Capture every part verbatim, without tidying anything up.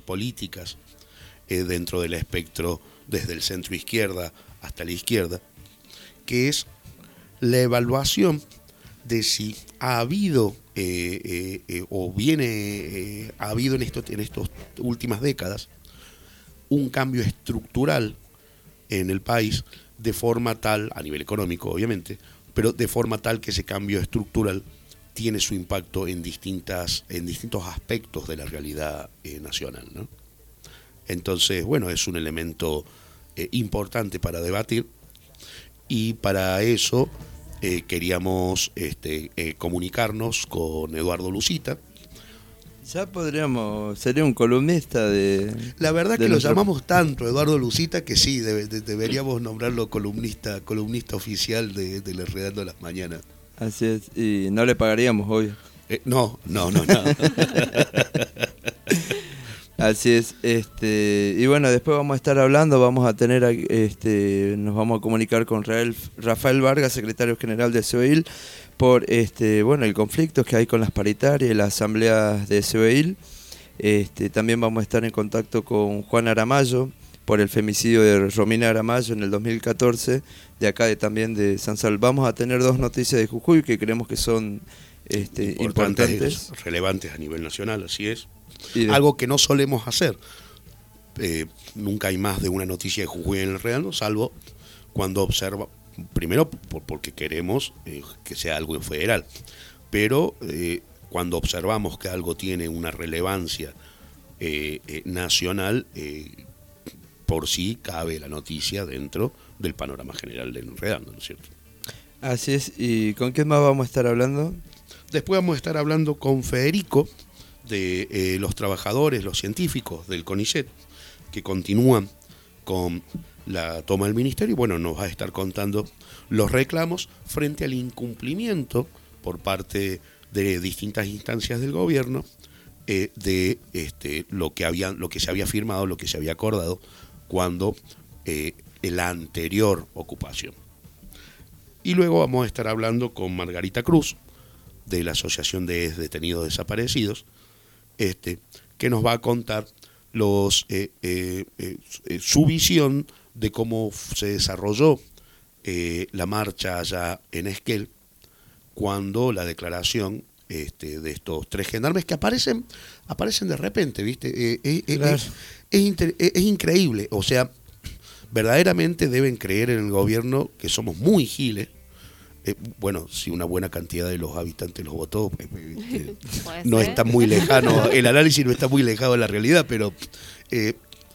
políticas eh, dentro del espectro desde el centro izquierda hasta la izquierda, que es la evaluación de si ha habido eh, eh, eh, o viene eh, ha habido en esto, en estas últimas décadas un cambio estructural en el país de forma tal, a nivel económico obviamente, pero de forma tal que ese cambio estructural tiene su impacto en distintas en distintos aspectos de la realidad eh, nacional, ¿no? Entonces, bueno, es un elemento eh, importante para debatir, y para eso eh, queríamos este, eh, comunicarnos con Eduardo Lucita. Ya podríamos, sería un columnista de... La verdad de que lo nuestro... llamamos tanto Eduardo Lucita que sí, debe, de, deberíamos nombrarlo columnista columnista oficial de, de Enredando las Mañanas. Así es, y no le pagaríamos, obvio. Eh, no, no, no, no. Así es, este, y bueno, después vamos a estar hablando, vamos a tener, este, nos vamos a comunicar con Rafael, Rafael Vargas, secretario general de SEOIL, por este, bueno, el conflicto que hay con las paritarias y las asambleas de SEOIL. Este, también vamos a estar en contacto con Juan Aramayo por el femicidio de Romina Aramayo en el dos mil catorce, de acá de, también de San Salvador. Vamos a tener dos noticias de Jujuy que creemos que son este, importantes, importantes. Relevantes a nivel nacional, así es. De... Algo que no solemos hacer. Eh, nunca hay más de una noticia de Jujuy en el Enredando, salvo cuando observa, primero por, porque queremos eh, que sea algo en federal, pero eh, cuando observamos que algo tiene una relevancia eh, eh, nacional, eh, por sí cabe la noticia dentro del panorama general del Enredando, ¿no es cierto? Así es. ¿Y con quién más vamos a estar hablando? Después vamos a estar hablando con Federico, de eh, los trabajadores, los científicos del CONICET, que continúan con la toma del ministerio, y bueno, nos va a estar contando los reclamos frente al incumplimiento por parte de distintas instancias del gobierno eh, de este, lo que había, lo que se había firmado, lo que se había acordado cuando eh, en la anterior ocupación. Y luego vamos a estar hablando con Margarita Cruz, de la Asociación de Detenidos Desaparecidos, este, que nos va a contar los eh, eh, eh, su visión de cómo se desarrolló eh, la marcha allá en Esquel, cuando la declaración este, de estos tres gendarmes que aparecen aparecen de repente, ¿viste? Eh, eh, claro. es, es, inter, es, es increíble, o sea, verdaderamente deben creer en el gobierno que somos muy giles. Eh, bueno, si una buena cantidad de los habitantes los votó, eh, eh, no está muy lejano, el análisis no está muy lejano de la realidad, pero eh,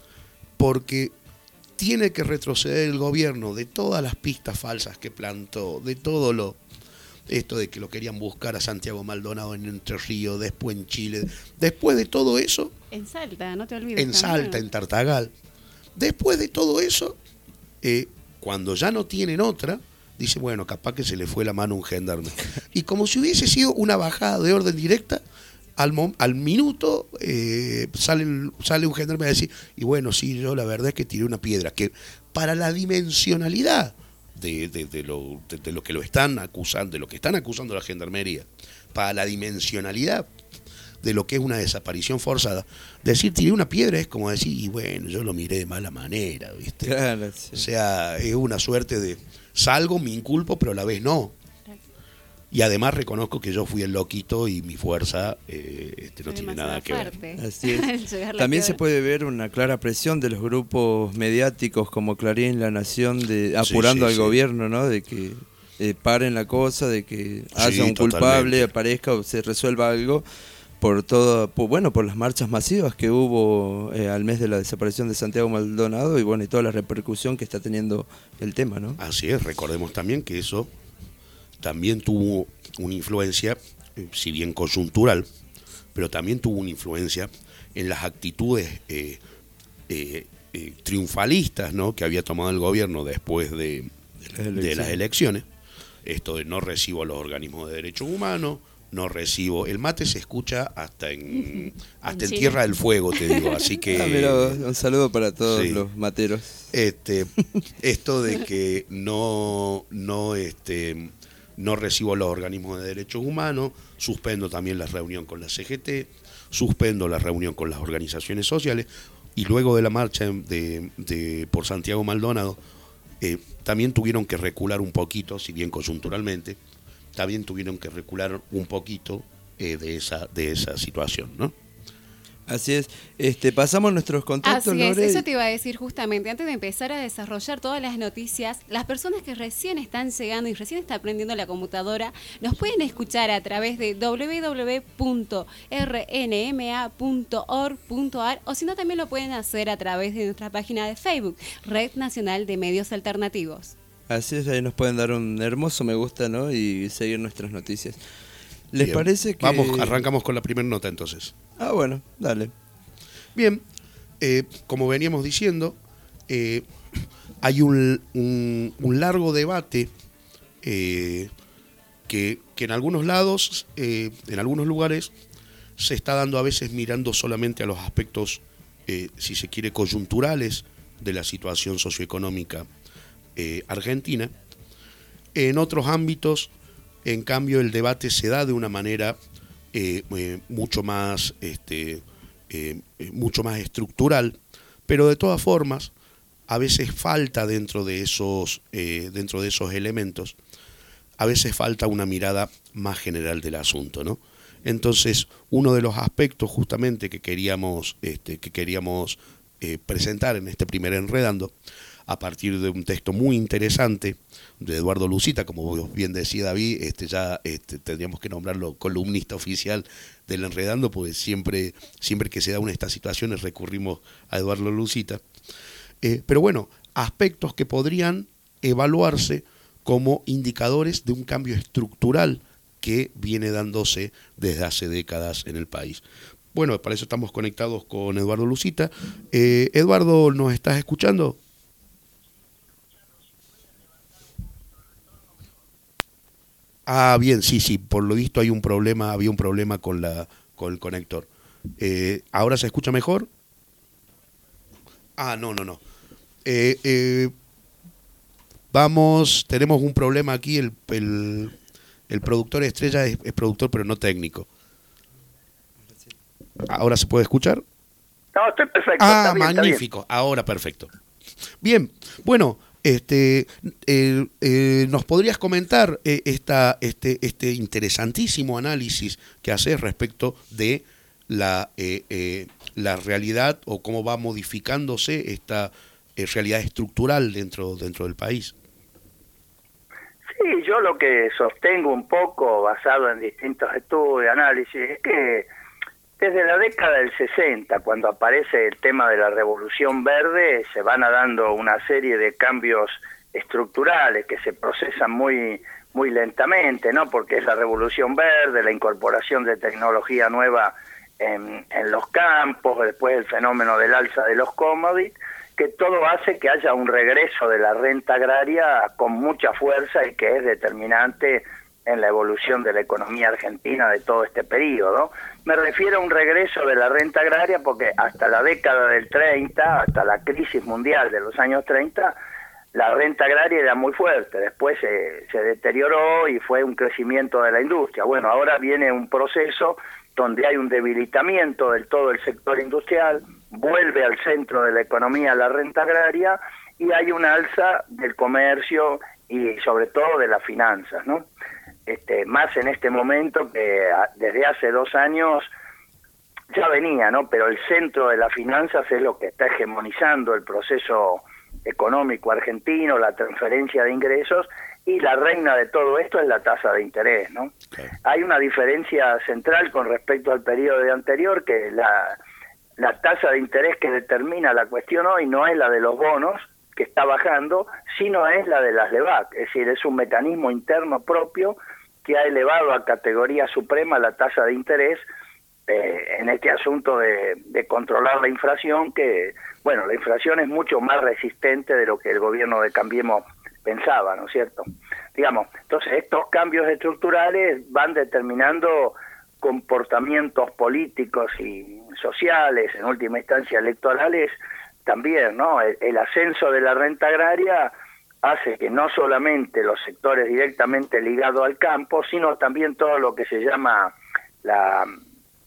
porque tiene que retroceder el gobierno de todas las pistas falsas que plantó, de todo lo, esto de que lo querían buscar a Santiago Maldonado en Entre Ríos, después en Chile, después de todo eso, en Salta, no te olvides. En Salta, en Tartagal, después de todo eso, eh, cuando ya no tienen otra, dice, bueno, capaz que se le fue la mano a un gendarme. Y como si hubiese sido una bajada de orden directa, al, al minuto eh, sale, sale un gendarme a decir, y bueno, sí, yo la verdad es que tiré una piedra, que para la dimensionalidad de, de, de, lo, de, de lo que lo están acusando, de lo que están acusando a la gendarmería, para la dimensionalidad de lo que es una desaparición forzada, decir tiré una piedra es como decir, y bueno, yo lo miré de mala manera, ¿viste? Claro, sí. O sea, es una suerte de salgo, me inculpo, pero a la vez no. Y además reconozco que yo fui el loquito y mi fuerza eh, este, no tiene nada que ver. Así es. También se puede ver una clara presión de los grupos mediáticos como Clarín, La Nación, de apurando sí, sí, al sí. gobierno, ¿no? De que eh, paren la cosa, de que haya sí, un totalmente. culpable, aparezca o se resuelva algo. Por todo, por, bueno, por las marchas masivas que hubo eh, al mes de la desaparición de Santiago Maldonado y bueno, y toda la repercusión que está teniendo el tema, ¿no? Así es, recordemos también que eso también tuvo una influencia, eh, si bien coyuntural, pero también tuvo una influencia en las actitudes eh, eh, eh, triunfalistas, ¿no?, que había tomado el gobierno después de, de, las de las elecciones. Esto de no recibo a los organismos de derechos humanos, no recibo. El mate se escucha hasta en hasta en, en Tierra del Fuego, te digo, así que ah, mira, un saludo para todos sí. los materos. Este, esto de que no no este no recibo los organismos de derechos humanos, suspendo también la reunión con la C G T, suspendo la reunión con las organizaciones sociales y luego de la marcha de, de, por Santiago Maldonado, eh, también tuvieron que recular un poquito, si bien coyunturalmente, también tuvieron que recular un poquito eh, de, esa, de esa situación, ¿no? Así es. Este, pasamos nuestros contactos, Así es, Lore. eso te iba a decir justamente, antes de empezar a desarrollar todas las noticias, las personas que recién están llegando y recién están aprendiendo la computadora, nos pueden escuchar a través de doble u doble u doble u punto r n m a punto org punto a r o si no también lo pueden hacer a través de nuestra página de Facebook, Red Nacional de Medios Alternativos. Así es, ahí nos pueden dar un hermoso me gusta, ¿no? Y seguir nuestras noticias. ¿Les Bien. parece que...? Vamos, arrancamos con la primera nota entonces. Ah, bueno, dale. Bien, eh, como veníamos diciendo, eh, hay un, un, un largo debate eh, que, que en algunos lados, eh, en algunos lugares, se está dando a veces mirando solamente a los aspectos, eh, si se quiere, coyunturales de la situación socioeconómica eh, argentina. En otros ámbitos, en cambio, el debate se da de una manera eh, eh, mucho más, este, eh, mucho más estructural, pero de todas formas, a veces falta dentro de esos, eh, dentro de esos elementos, a veces falta una mirada más general del asunto, ¿no? Entonces, uno de los aspectos justamente que queríamos, este, que queríamos eh, presentar en este primer Enredando, a partir de un texto muy interesante de Eduardo Lucita, como bien decía David, este ya este, tendríamos que nombrarlo columnista oficial del Enredando, porque siempre, siempre que se da una de estas situaciones recurrimos a Eduardo Lucita. Eh, pero bueno, aspectos que podrían evaluarse como indicadores de un cambio estructural que viene dándose desde hace décadas en el país. Bueno, para eso estamos conectados con Eduardo Lucita. Eh, Eduardo, ¿nos estás escuchando? Ah, bien, sí, sí, por lo visto hay un problema, había un problema con la con el conector. Eh, ¿Ahora se escucha mejor? Ah, no, no, no. Eh, eh, vamos, tenemos un problema aquí, el, el, el productor estrella es, es productor pero no técnico. ¿Ahora se puede escuchar? No, estoy perfecto. Ah, está bien, magnífico, está bien. Ahora perfecto. Bien, bueno, este, eh, eh, ¿nos podrías comentar eh, esta, este, este interesantísimo análisis que haces respecto de la, eh, eh, la realidad o cómo va modificándose esta eh, realidad estructural dentro, dentro del país? Sí, yo lo que sostengo un poco, basado en distintos estudios y análisis, es que desde la década del sesenta, cuando aparece el tema de la Revolución Verde, se van dando una serie de cambios estructurales que se procesan muy muy lentamente, ¿no? Porque es la Revolución Verde, la incorporación de tecnología nueva en, en los campos, después el fenómeno del alza de los commodities, que todo hace que haya un regreso de la renta agraria con mucha fuerza y que es determinante en la evolución de la economía argentina de todo este periodo. Me refiero a un regreso de la renta agraria porque hasta la década del treinta, hasta la crisis mundial de los años treinta, la renta agraria era muy fuerte, después se, se deterioró y fue un crecimiento de la industria. Bueno, ahora viene un proceso donde hay un debilitamiento del todo el sector industrial, vuelve al centro de la economía la renta agraria y hay una alza del comercio y sobre todo de las finanzas, ¿no? Este, más en este momento que desde hace dos años ya venía, ¿no? Pero el centro de las finanzas es lo que está hegemonizando el proceso económico argentino, la transferencia de ingresos, y la reina de todo esto es la tasa de interés, ¿no? Okay. Hay una diferencia central con respecto al periodo anterior, que la, la tasa de interés que determina la cuestión hoy no es la de los bonos, que está bajando, sino es la de las LEVAC, es decir, es un mecanismo interno propio que ha elevado a categoría suprema la tasa de interés eh, en este asunto de, de controlar la inflación, que, bueno, la inflación es mucho más resistente de lo que el gobierno de Cambiemos pensaba, ¿no es cierto? Digamos, entonces estos cambios estructurales van determinando comportamientos políticos y sociales, en última instancia electorales, también, ¿no? El, el ascenso de la renta agraria hace que no solamente los sectores directamente ligados al campo, sino también todo lo que se llama la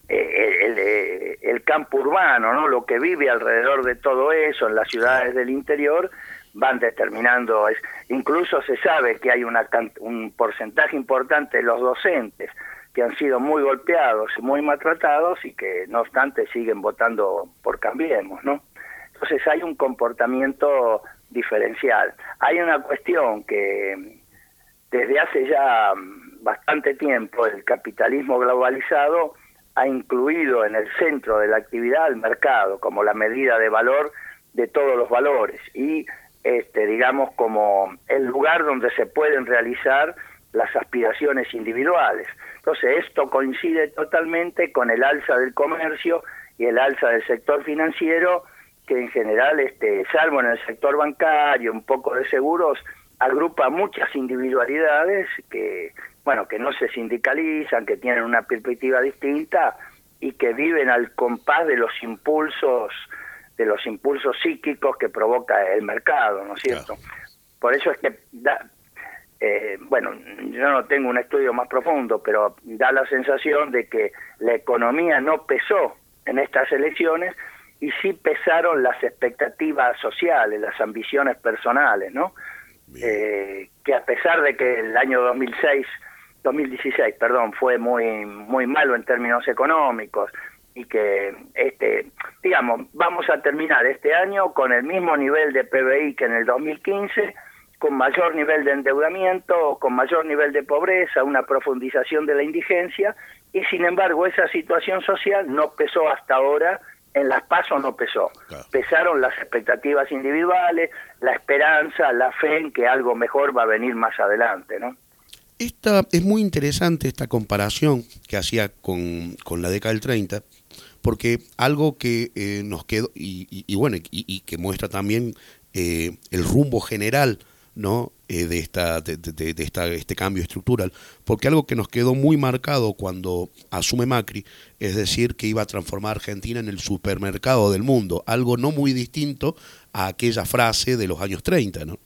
eh, el, el, el campo urbano, ¿no? Lo que vive alrededor de todo eso en las ciudades del interior van determinando, es, incluso se sabe que hay una, un porcentaje importante de los docentes que han sido muy golpeados, muy maltratados y que no obstante siguen votando por Cambiemos, ¿no? Entonces hay un comportamiento diferencial. Hay una cuestión que desde hace ya bastante tiempo el capitalismo globalizado ha incluido en el centro de la actividad el mercado como la medida de valor de todos los valores y este digamos como el lugar donde se pueden realizar las aspiraciones individuales. Entonces esto coincide totalmente con el alza del comercio y el alza del sector financiero, que en general, este, salvo en el sector bancario, un poco de seguros, agrupa muchas individualidades que, bueno, que no se sindicalizan, que tienen una perspectiva distinta y que viven al compás de los impulsos, de los impulsos psíquicos que provoca el mercado, ¿no es cierto? Claro. Por eso es que da, Eh, bueno, yo no tengo un estudio más profundo, pero da la sensación de que la economía no pesó en estas elecciones y sí pesaron las expectativas sociales, las ambiciones personales, ¿no? Eh, que a pesar de que el año dos mil seis, dos mil dieciséis, perdón, fue muy muy malo en términos económicos y que este, digamos, vamos a terminar este año con el mismo nivel de P B I que en el dos mil quince, con mayor nivel de endeudamiento, con mayor nivel de pobreza, una profundización de la indigencia, y sin embargo esa situación social no pesó hasta ahora, en las PASO no pesó. Claro. Pesaron las expectativas individuales, la esperanza, la fe en que algo mejor va a venir más adelante, ¿no? Esta, es muy interesante esta comparación que hacía con, con la década del treinta, porque algo que eh, nos quedó, y, y, y bueno, y, y que muestra también eh, el rumbo general, ¿no? Eh, de esta de, de, de esta este cambio estructural, porque algo que nos quedó muy marcado cuando asume Macri, es decir, que iba a transformar a Argentina en el supermercado del mundo, algo no muy distinto a aquella frase de los años treinta, ¿no?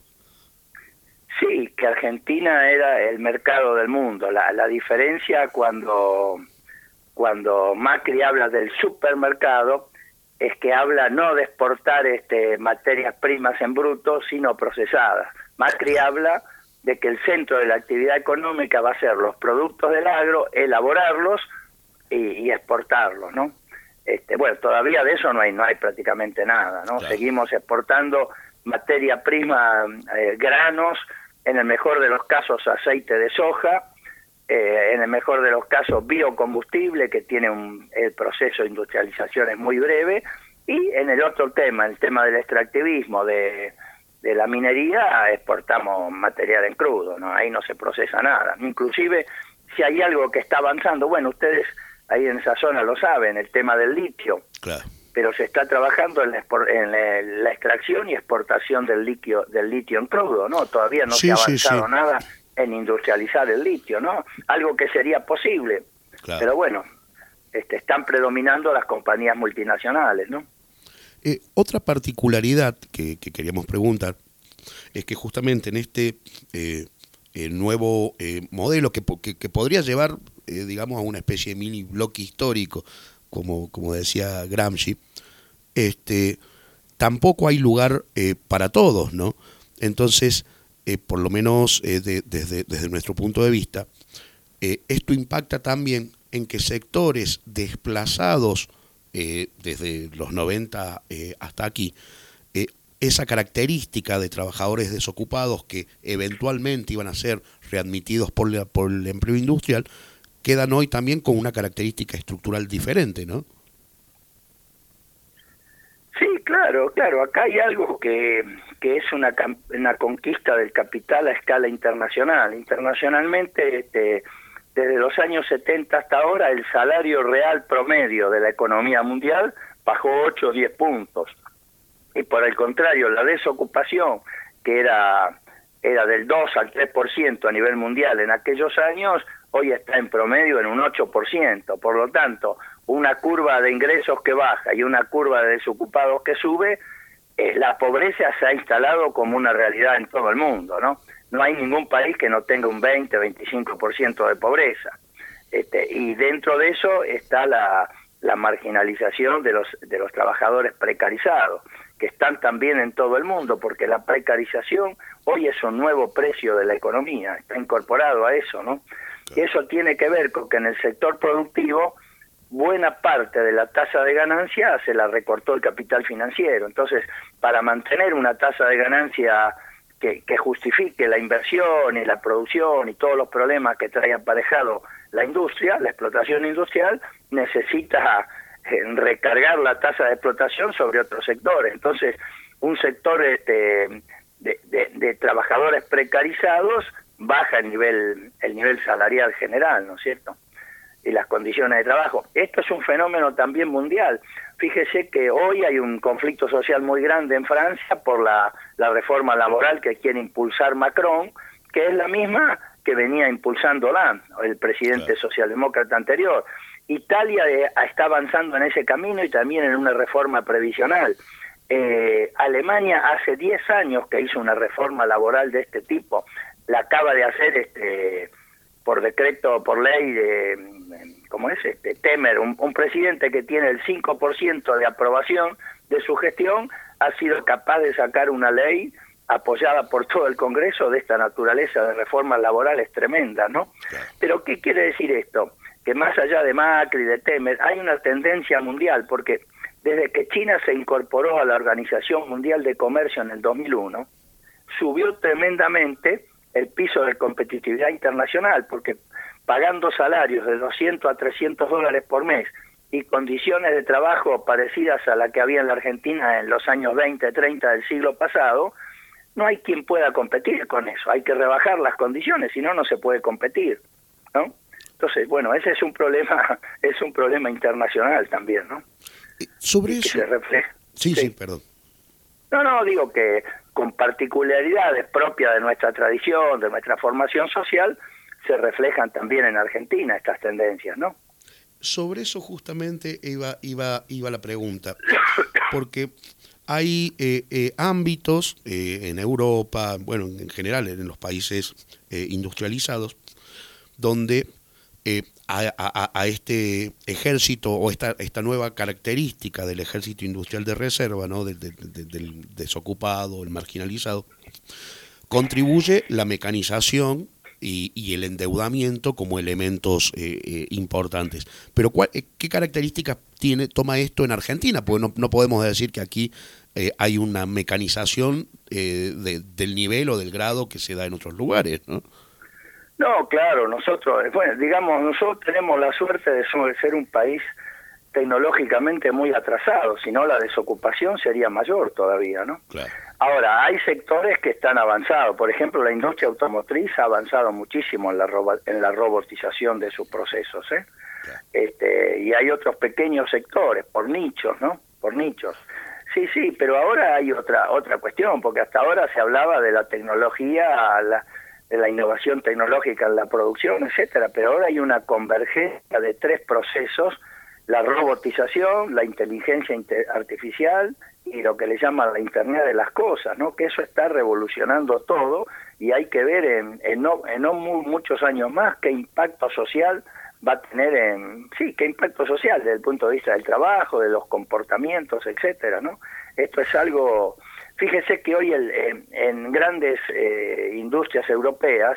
Sí, que Argentina era el mercado del mundo. La, la diferencia cuando cuando Macri habla del supermercado es que habla no de exportar este, materias primas en bruto, sino procesadas. Macri habla de que el centro de la actividad económica va a ser los productos del agro, elaborarlos y, y exportarlos, ¿no? Este, bueno, todavía de eso no hay no hay prácticamente nada, ¿no? Claro. Seguimos exportando materia prima, eh, granos, en el mejor de los casos aceite de soja, eh, en el mejor de los casos biocombustible, que tiene un el proceso de industrialización es muy breve, y en el otro tema, el tema del extractivismo, de, de la minería, exportamos material en crudo, ¿no? Ahí no se procesa nada. Inclusive, si hay algo que está avanzando, bueno, ustedes ahí en esa zona lo saben, el tema del litio, claro. Pero se está trabajando en la, en la, la extracción y exportación del litio, del litio en crudo, ¿no? Todavía no sí, se ha avanzado sí, sí. nada en industrializar el litio, ¿no? Algo que sería posible, claro. Pero bueno, este, están predominando las compañías multinacionales, ¿no? Eh, otra particularidad que, que queríamos preguntar es que justamente en este eh, eh, nuevo eh, modelo que, que, que podría llevar, eh, digamos, a una especie de mini bloque histórico, como, como decía Gramsci, este, tampoco hay lugar eh, para todos, ¿no? Entonces, eh, por lo menos eh, de, desde, desde nuestro punto de vista, eh, esto impacta también en que sectores desplazados eh, desde los noventa eh, hasta aquí, eh, esa característica de trabajadores desocupados que eventualmente iban a ser readmitidos por, la, por el empleo industrial, quedan hoy también con una característica estructural diferente, ¿no? Sí, claro, claro. Acá hay algo que, que es una, una conquista del capital a escala internacional. Internacionalmente, este, desde los años setenta hasta ahora, el salario real promedio de la economía mundial bajó ocho o diez puntos. Y por el contrario, la desocupación, que era, era del dos al tres por ciento a nivel mundial en aquellos años, hoy está en promedio en un ocho por ciento. Por lo tanto, una curva de ingresos que baja y una curva de desocupados que sube, eh, la pobreza se ha instalado como una realidad en todo el mundo, ¿no? No hay ningún país que no tenga un veinte, veinticinco por ciento de pobreza. Este, y dentro de eso está la, la marginalización de los, de los trabajadores precarizados, que están también en todo el mundo, porque la precarización hoy es un nuevo precio de la economía, está incorporado a eso, ¿no? Y eso tiene que ver con que en el sector productivo buena parte de la tasa de ganancia se la recortó el capital financiero. Entonces, para mantener una tasa de ganancia que, que justifique la inversión y la producción y todos los problemas que trae aparejado la industria, la explotación industrial, necesita eh, recargar la tasa de explotación sobre otros sectores. Entonces, un sector este, de, de, de trabajadores precarizados baja el nivel, el nivel salarial general, ¿no es cierto?, y las condiciones de trabajo. Esto es un fenómeno también mundial. Fíjese que hoy hay un conflicto social muy grande en Francia por la, la reforma laboral que quiere impulsar Macron, que es la misma que venía impulsando Hollande, el presidente claro. socialdemócrata anterior. Italia eh, está avanzando en ese camino y también en una reforma previsional. Eh, Alemania hace diez años que hizo una reforma laboral de este tipo. La acaba de hacer este por decreto, por ley de, ¿cómo es? Este, Temer, un, un presidente que tiene el cinco por ciento de aprobación de su gestión, ha sido capaz de sacar una ley apoyada por todo el Congreso de esta naturaleza de reformas laborales tremendas, ¿no? Claro. Pero ¿qué quiere decir esto? Que más allá de Macri, de Temer, hay una tendencia mundial, porque desde que China se incorporó a la Organización Mundial de Comercio en el dos mil uno, subió tremendamente el piso de competitividad internacional, porque pagando salarios de doscientos a trescientos dólares por mes y condiciones de trabajo parecidas a la que había en la Argentina en los años veinte, treinta del siglo pasado, no hay quien pueda competir con eso. Hay que rebajar las condiciones, si no, no se puede competir, ¿no? Entonces, bueno, ese es un problema, es un problema internacional también, ¿no? Sobre eso... Se refleja. Sí, sí, sí, perdón. No, no, digo que con particularidades propias de nuestra tradición, de nuestra formación social, se reflejan también en Argentina estas tendencias, ¿no? Sobre eso justamente iba, iba, iba la pregunta, porque hay eh, eh, ámbitos eh, en Europa, bueno, en general en los países eh, industrializados, donde eh, a, a, a este ejército o esta, esta nueva característica del ejército industrial de reserva, ¿no?, de, de, de, del desocupado, el marginalizado, contribuye la mecanización y, y el endeudamiento como elementos eh, eh, importantes. Pero ¿cuál, eh, ¿qué características tiene toma esto en Argentina? Porque no, no podemos decir que aquí eh, hay una mecanización eh, de, del nivel o del grado que se da en otros lugares, ¿no? No, claro, nosotros, bueno, digamos, nosotros tenemos la suerte de ser un país tecnológicamente muy atrasado, si no la desocupación sería mayor todavía, ¿no? Claro. Ahora, hay sectores que están avanzados, por ejemplo, la industria automotriz ha avanzado muchísimo en la, robo en la robotización de sus procesos, ¿eh? Claro. Este, y hay otros pequeños sectores, por nichos, ¿no? Por nichos. Sí, sí, pero ahora hay otra otra cuestión, porque hasta ahora se hablaba de la tecnología, la, de la innovación tecnológica en la producción, etcétera, pero ahora hay una convergencia de tres procesos: la robotización, la inteligencia artificial y lo que le llaman la Internet de las cosas, ¿no? Que eso está revolucionando todo y hay que ver en, en, no, en no muy, muchos años más qué impacto social va a tener en, sí, qué impacto social desde el punto de vista del trabajo, de los comportamientos, etcétera, ¿no? Esto es algo, fíjese que hoy el, en, en grandes eh, industrias europeas,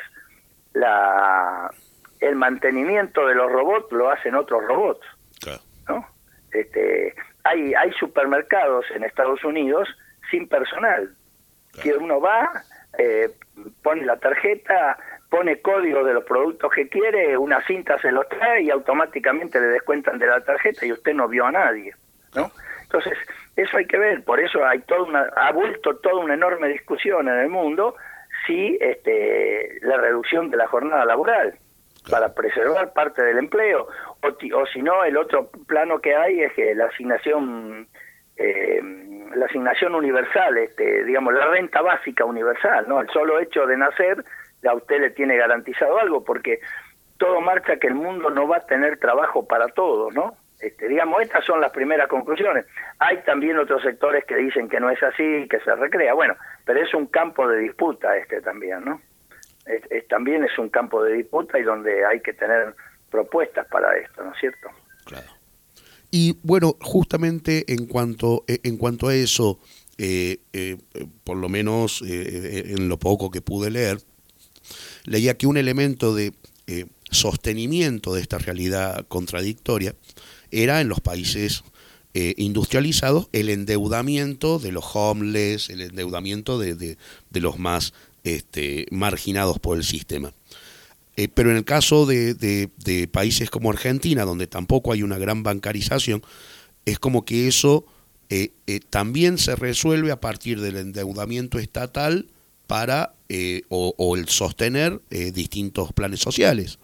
la el mantenimiento de los robots lo hacen otros robots, ¿no? Este, hay hay supermercados en Estados Unidos sin personal, que uno va, eh, pone la tarjeta, pone código de los productos que quiere, una cinta se los trae y automáticamente le descuentan de la tarjeta y usted no vio a nadie, ¿no? Entonces, eso hay que ver, por eso hay toda una, ha vuelto toda una enorme discusión en el mundo si este, la reducción de la jornada laboral para preservar parte del empleo, o, o si no, el otro plano que hay es que la asignación eh, la asignación universal, este, digamos, la renta básica universal, ¿no? El solo hecho de nacer, a usted le tiene garantizado algo, porque todo marcha que el mundo no va a tener trabajo para todos, ¿no? Este, digamos, estas son las primeras conclusiones. Hay también otros sectores que dicen que no es así, que se recrea, bueno, pero es un campo de disputa este también, ¿no? Es, es, también es un campo de disputa y donde hay que tener propuestas para esto, ¿no es cierto? Claro. Y bueno, justamente en cuanto, en cuanto a eso, eh, eh, por lo menos eh, en lo poco que pude leer, leía que un elemento de eh, sostenimiento de esta realidad contradictoria era en los países eh, industrializados el endeudamiento de los homeless, el endeudamiento de, de, de los más este, marginados por el sistema. Eh, pero en el caso de, de, de países como Argentina, donde tampoco hay una gran bancarización, es como que eso eh, eh, también se resuelve a partir del endeudamiento estatal para eh, o, o el sostener eh, distintos planes sociales.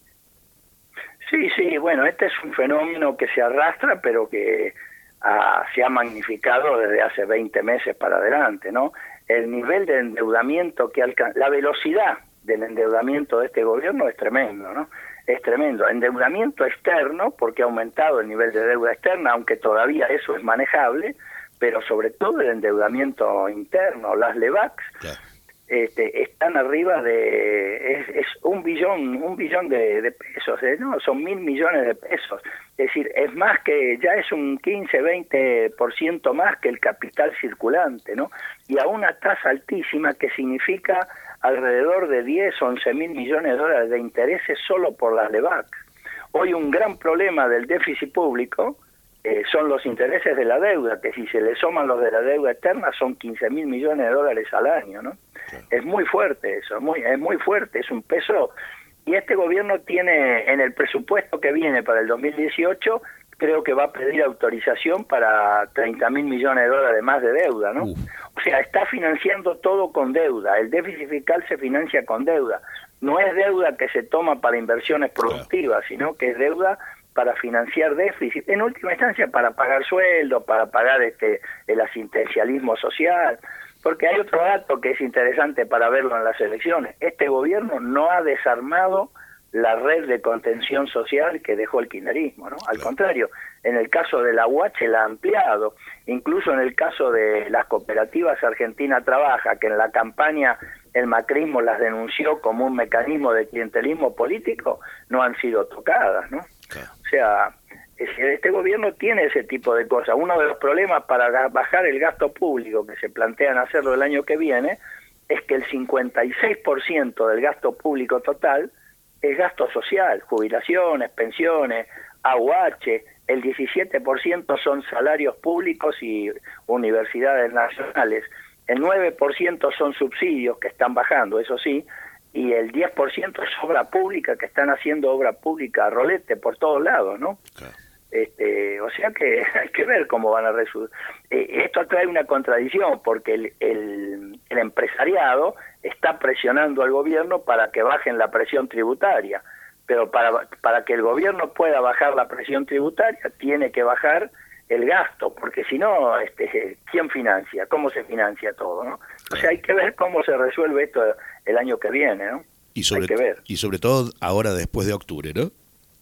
Sí, sí, bueno, este es un fenómeno que se arrastra, pero que ah, se ha magnificado desde hace veinte meses para adelante, ¿no? El nivel de endeudamiento que alcanza, la velocidad del endeudamiento de este gobierno es tremendo, ¿no? Es tremendo. Endeudamiento externo, porque ha aumentado el nivel de deuda externa, aunque todavía eso es manejable, pero sobre todo el endeudamiento interno, las LEVACs, claro. este, están arriba de, es, es un billón, un billón de, de pesos, ¿eh? No, son mil millones de pesos. Es decir, es más que, ya es un quince, veinte por ciento más que el capital circulante, ¿no? Y a una tasa altísima que significa alrededor de diez, once mil millones de dólares de intereses solo por las LEVAC. Hoy un gran problema del déficit público eh, son los intereses de la deuda, que si se le suman los de la deuda externa son quince mil millones de dólares al año, ¿no? Sí. Es muy fuerte eso, muy, es muy fuerte, es un peso. Y este gobierno tiene, en el presupuesto que viene para el dos mil dieciocho, creo que va a pedir autorización para treinta mil millones de dólares más de deuda, ¿no? Uf. O sea, está financiando todo con deuda. El déficit fiscal se financia con deuda. No es deuda que se toma para inversiones productivas, claro. sino que es deuda para financiar déficit. En última instancia, para pagar sueldos, para pagar este el asistencialismo social. Porque hay otro dato que es interesante para verlo en las elecciones. Este gobierno no ha desarmado la red de contención social que dejó el kirchnerismo, ¿no? Al contrario, en el caso de la U H la ha ampliado, incluso en el caso de las cooperativas Argentina Trabaja, que en la campaña el macrismo las denunció como un mecanismo de clientelismo político, no han sido tocadas, ¿no? Claro. O sea, este gobierno tiene ese tipo de cosas. Uno de los problemas para bajar el gasto público que se plantean hacerlo el año que viene es que el cincuenta y seis por ciento del gasto público total es gasto social, jubilaciones, pensiones, A U H, el diecisiete por ciento son salarios públicos y universidades nacionales, el nueve por ciento son subsidios que están bajando, eso sí, y el diez por ciento es obra pública, que están haciendo obra pública a rolete por todos lados, ¿no? Claro. Este, o sea que hay que ver cómo van a resolver. Eh, esto trae una contradicción, porque el, el, el empresariado está presionando al gobierno para que bajen la presión tributaria, pero para, para que el gobierno pueda bajar la presión tributaria tiene que bajar el gasto, porque si no, este, ¿quién financia? ¿Cómo se financia todo, no? O sea, hay que ver cómo se resuelve esto el año que viene, ¿no? Y sobre, hay que ver. Y sobre todo ahora después de octubre, ¿no?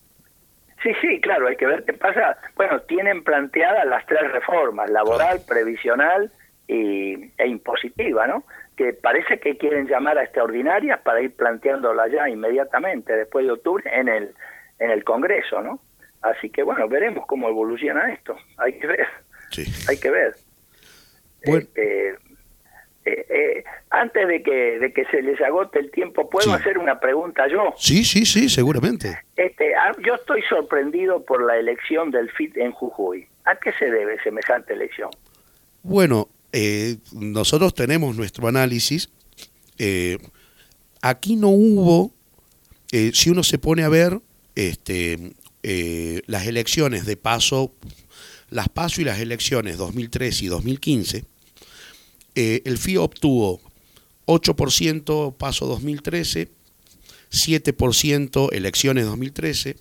Sí, sí, claro, hay que ver qué pasa. Bueno, tienen planteadas las tres reformas, laboral, previsional y, e impositiva, ¿no? Que parece que quieren llamar a extraordinarias para ir planteándolas ya inmediatamente, después de octubre, en el en el Congreso, ¿no? Así que, bueno, veremos cómo evoluciona esto. Hay que ver, sí. hay que ver. Bueno. Eh, eh, eh, antes de que de que se les agote el tiempo, ¿puedo sí. hacer una pregunta yo? Sí, sí, sí, seguramente. Este, yo estoy sorprendido por la elección del F I T en Jujuy. ¿A qué se debe semejante elección? Bueno, eh, nosotros tenemos nuestro análisis. Eh, aquí no hubo, eh, si uno se pone a ver este, eh, las elecciones de PASO, las PASO y las elecciones dos mil trece y dos mil quince, eh, el F I obtuvo ocho por ciento PASO dos mil trece, siete por ciento elecciones dos mil trece,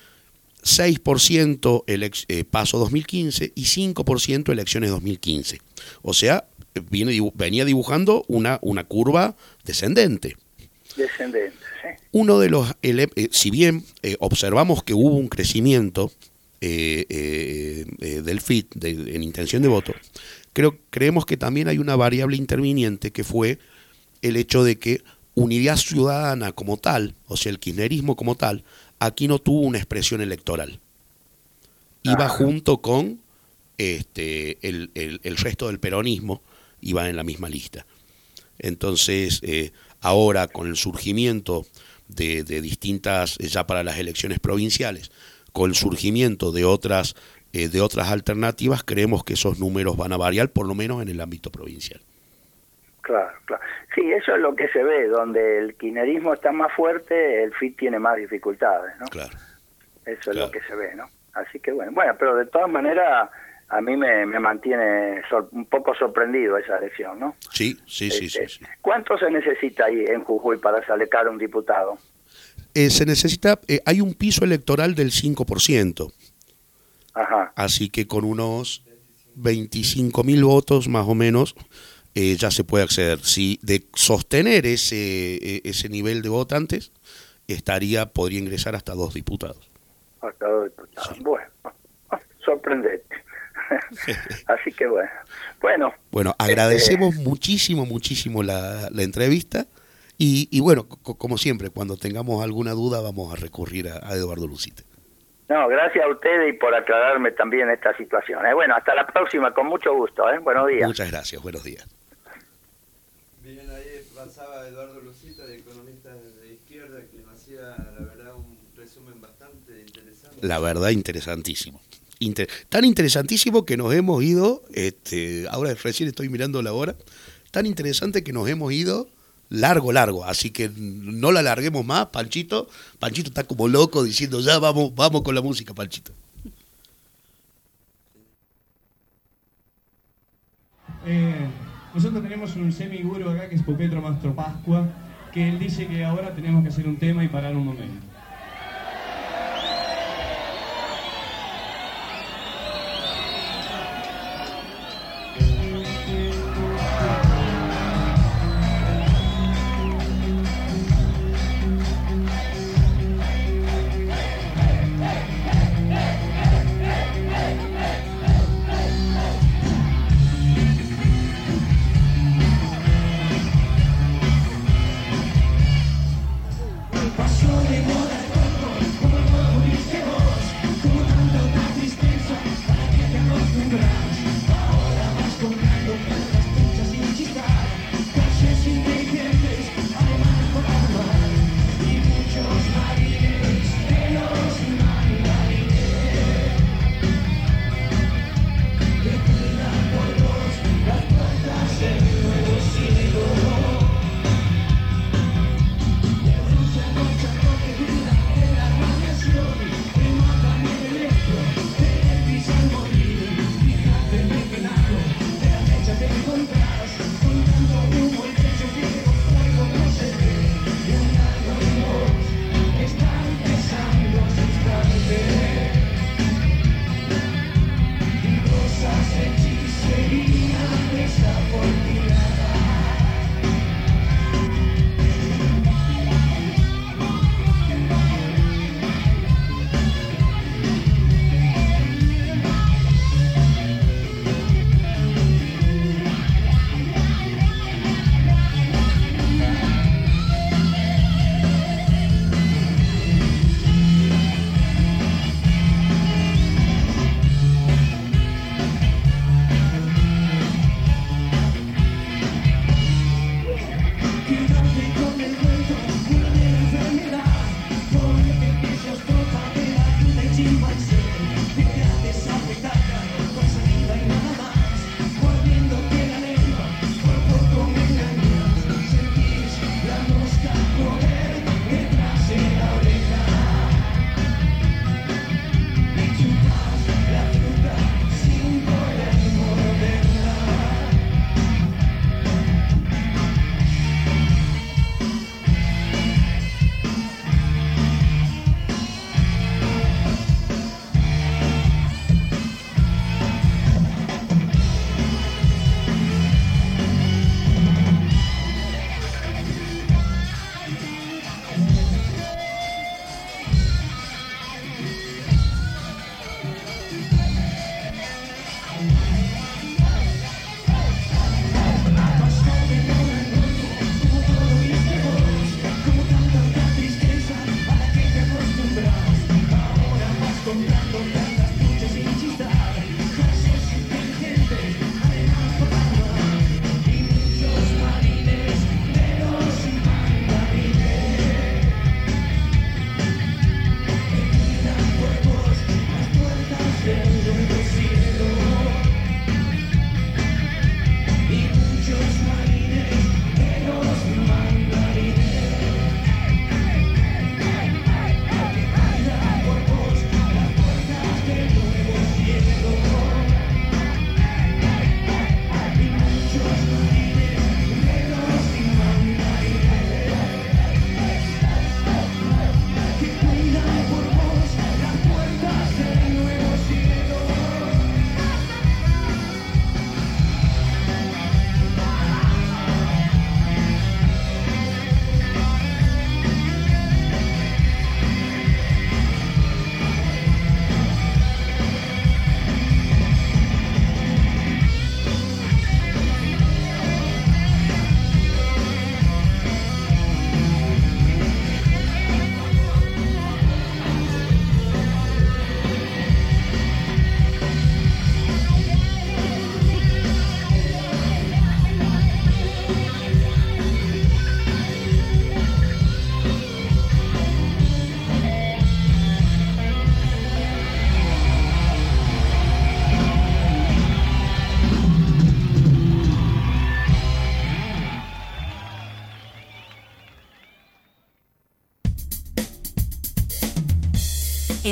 seis por ciento elec- eh, PASO dos mil quince y cinco por ciento elecciones dos mil quince. O sea, viene, venía dibujando una, una curva descendente. Descendente, sí. Uno de los, ele- eh, si bien eh, observamos que hubo un crecimiento eh, eh, eh, del F I T de, en intención de voto, creo, creemos que también hay una variable interviniente que fue el hecho de que Unidad Ciudadana como tal, o sea, el kirchnerismo como tal, aquí no tuvo una expresión electoral. Iba Ah. junto con este, el, el, el resto del peronismo, iba en la misma lista. Entonces, eh, ahora con el surgimiento de, de distintas, ya para las elecciones provinciales, con el surgimiento de otras, eh, de otras alternativas, creemos que esos números van a variar, por lo menos en el ámbito provincial. Claro, claro. Sí, eso es lo que se ve, donde el kirchnerismo está más fuerte, el F I T tiene más dificultades, ¿no? Claro. Eso Claro. es lo que se ve, ¿no? Así que bueno, bueno, pero de todas maneras a mí me, me mantiene sor- un poco sorprendido esa elección, ¿no? Sí, sí, sí, sí. Este, sí. ¿Cuánto se necesita ahí en Jujuy para sacar un diputado? Eh, se necesita, eh, hay un piso electoral del cinco por ciento, Ajá, así que con unos veinticinco mil votos más o menos eh, ya se puede acceder. Si de sostener ese, eh, ese nivel de votantes, estaría, podría ingresar hasta dos diputados. hasta dos diputados. Sí. Bueno, sorprendente. Así que bueno. Bueno, Bueno, agradecemos muchísimo, muchísimo la, la entrevista y, y bueno, co- como siempre, cuando tengamos alguna duda vamos a recurrir a, a Eduardo Lucite. no, gracias a ustedes y por aclararme también esta situación. ¿eh? Bueno, hasta la próxima, con mucho gusto. ¿eh? Buenos días. Muchas gracias, buenos días. Bien, ahí pasaba Eduardo Lucita, de economista de izquierda, que nos hacía, la verdad, un resumen bastante interesante. La verdad, interesantísimo. Inter- tan interesantísimo que nos hemos ido, este, ahora recién estoy mirando la hora, tan interesante que nos hemos ido largo, largo, así que no la alarguemos más, Panchito. Panchito está como loco diciendo, ya vamos, vamos con la música, Panchito. Eh, nosotros tenemos un semiguro acá que es Pupetro Mastro Pascua, que él dice que ahora tenemos que hacer un tema y parar un momento. Passione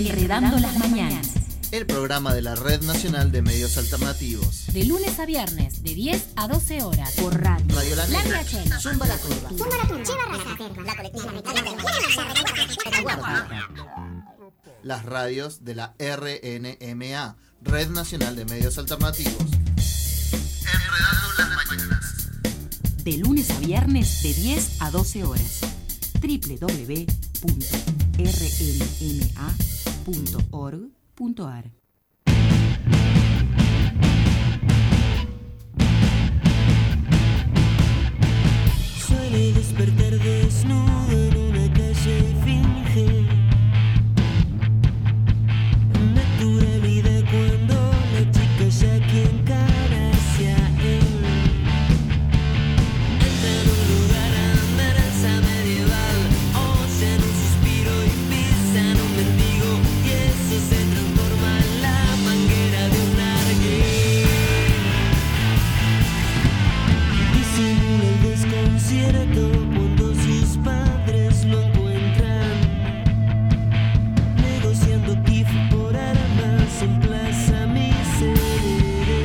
Enredando las Mañanas. El programa de la Red Nacional de Medios Alternativos. De lunes a viernes, de diez a doce horas. Por radio. Radio La Negra. Zumba la Curva. Zumba la Curva. Chiva Raza. La Colectiva. Las radios de la R N M A, Red Nacional de Medios Alternativos. Enredando las Mañanas. De lunes a viernes, de diez a doce horas. doble u doble u doble u punto r n m a punto org punto a r. Suele despertar desnudo en una calle finge naturalidad cuando la chica ya que encara hacia él. Entra en un lugar amenaza medieval, oyen un suspiro y pisan un mendigo, y eso se transforma en la manguera de un narguil. Disimula el desconcierto cuando sus padres lo encuentran negociando kif por armas en Plaza Miserere.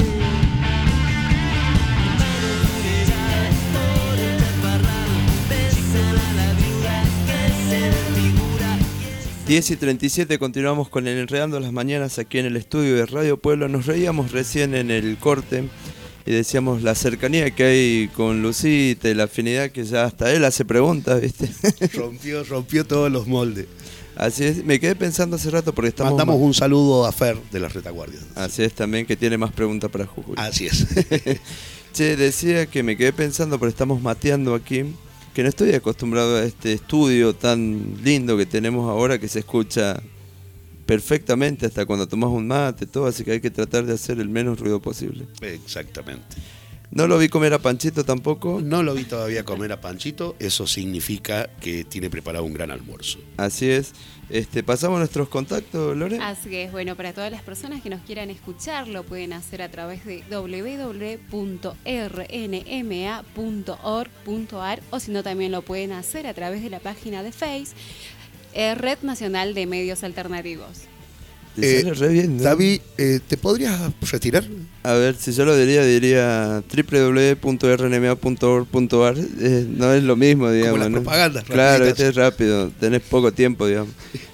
Para el funeral, por el chaparral, besan a la viuda que se desfigura. diez y treinta y siete, continuamos con el Enredando las Mañanas aquí en el estudio de Radio Pueblo. Nos reíamos recién en el corte y decíamos la cercanía que hay con Lucita y la afinidad que ya hasta él hace preguntas, ¿viste? Rompió, rompió todos los moldes. Así es, me quedé pensando hace rato porque estamos... Mandamos un saludo a Fer de las Retaguardias. Así es también, que tiene más preguntas para Jujuy. Así es. Che, decía que me quedé pensando porque estamos mateando aquí, que no estoy acostumbrado a este estudio tan lindo que tenemos ahora, que se escucha perfectamente hasta cuando tomas un mate, todo, así que hay que tratar de hacer el menos ruido posible. Exactamente. No lo vi comer a Panchito tampoco. No lo vi todavía comer a Panchito, eso significa que tiene preparado un gran almuerzo. Así es. Este, pasamos nuestros contactos, Lore. Así es, bueno, para todas las personas que nos quieran escuchar, lo pueden hacer a través de doble u doble u doble u punto r n m a punto org punto a r, o si no también lo pueden hacer a través de la página de Facebook, eh, Red Nacional de Medios Alternativos. Te sale re bien, ¿no? David, eh, ¿te podrías retirar? A ver, si yo lo diría, diría doble u doble u doble u punto r n m a punto org punto a r. Eh, no es lo mismo, digamos. Como las ¿no? propagandas. Claro, rapiditas. este es rápido, tenés poco tiempo, digamos.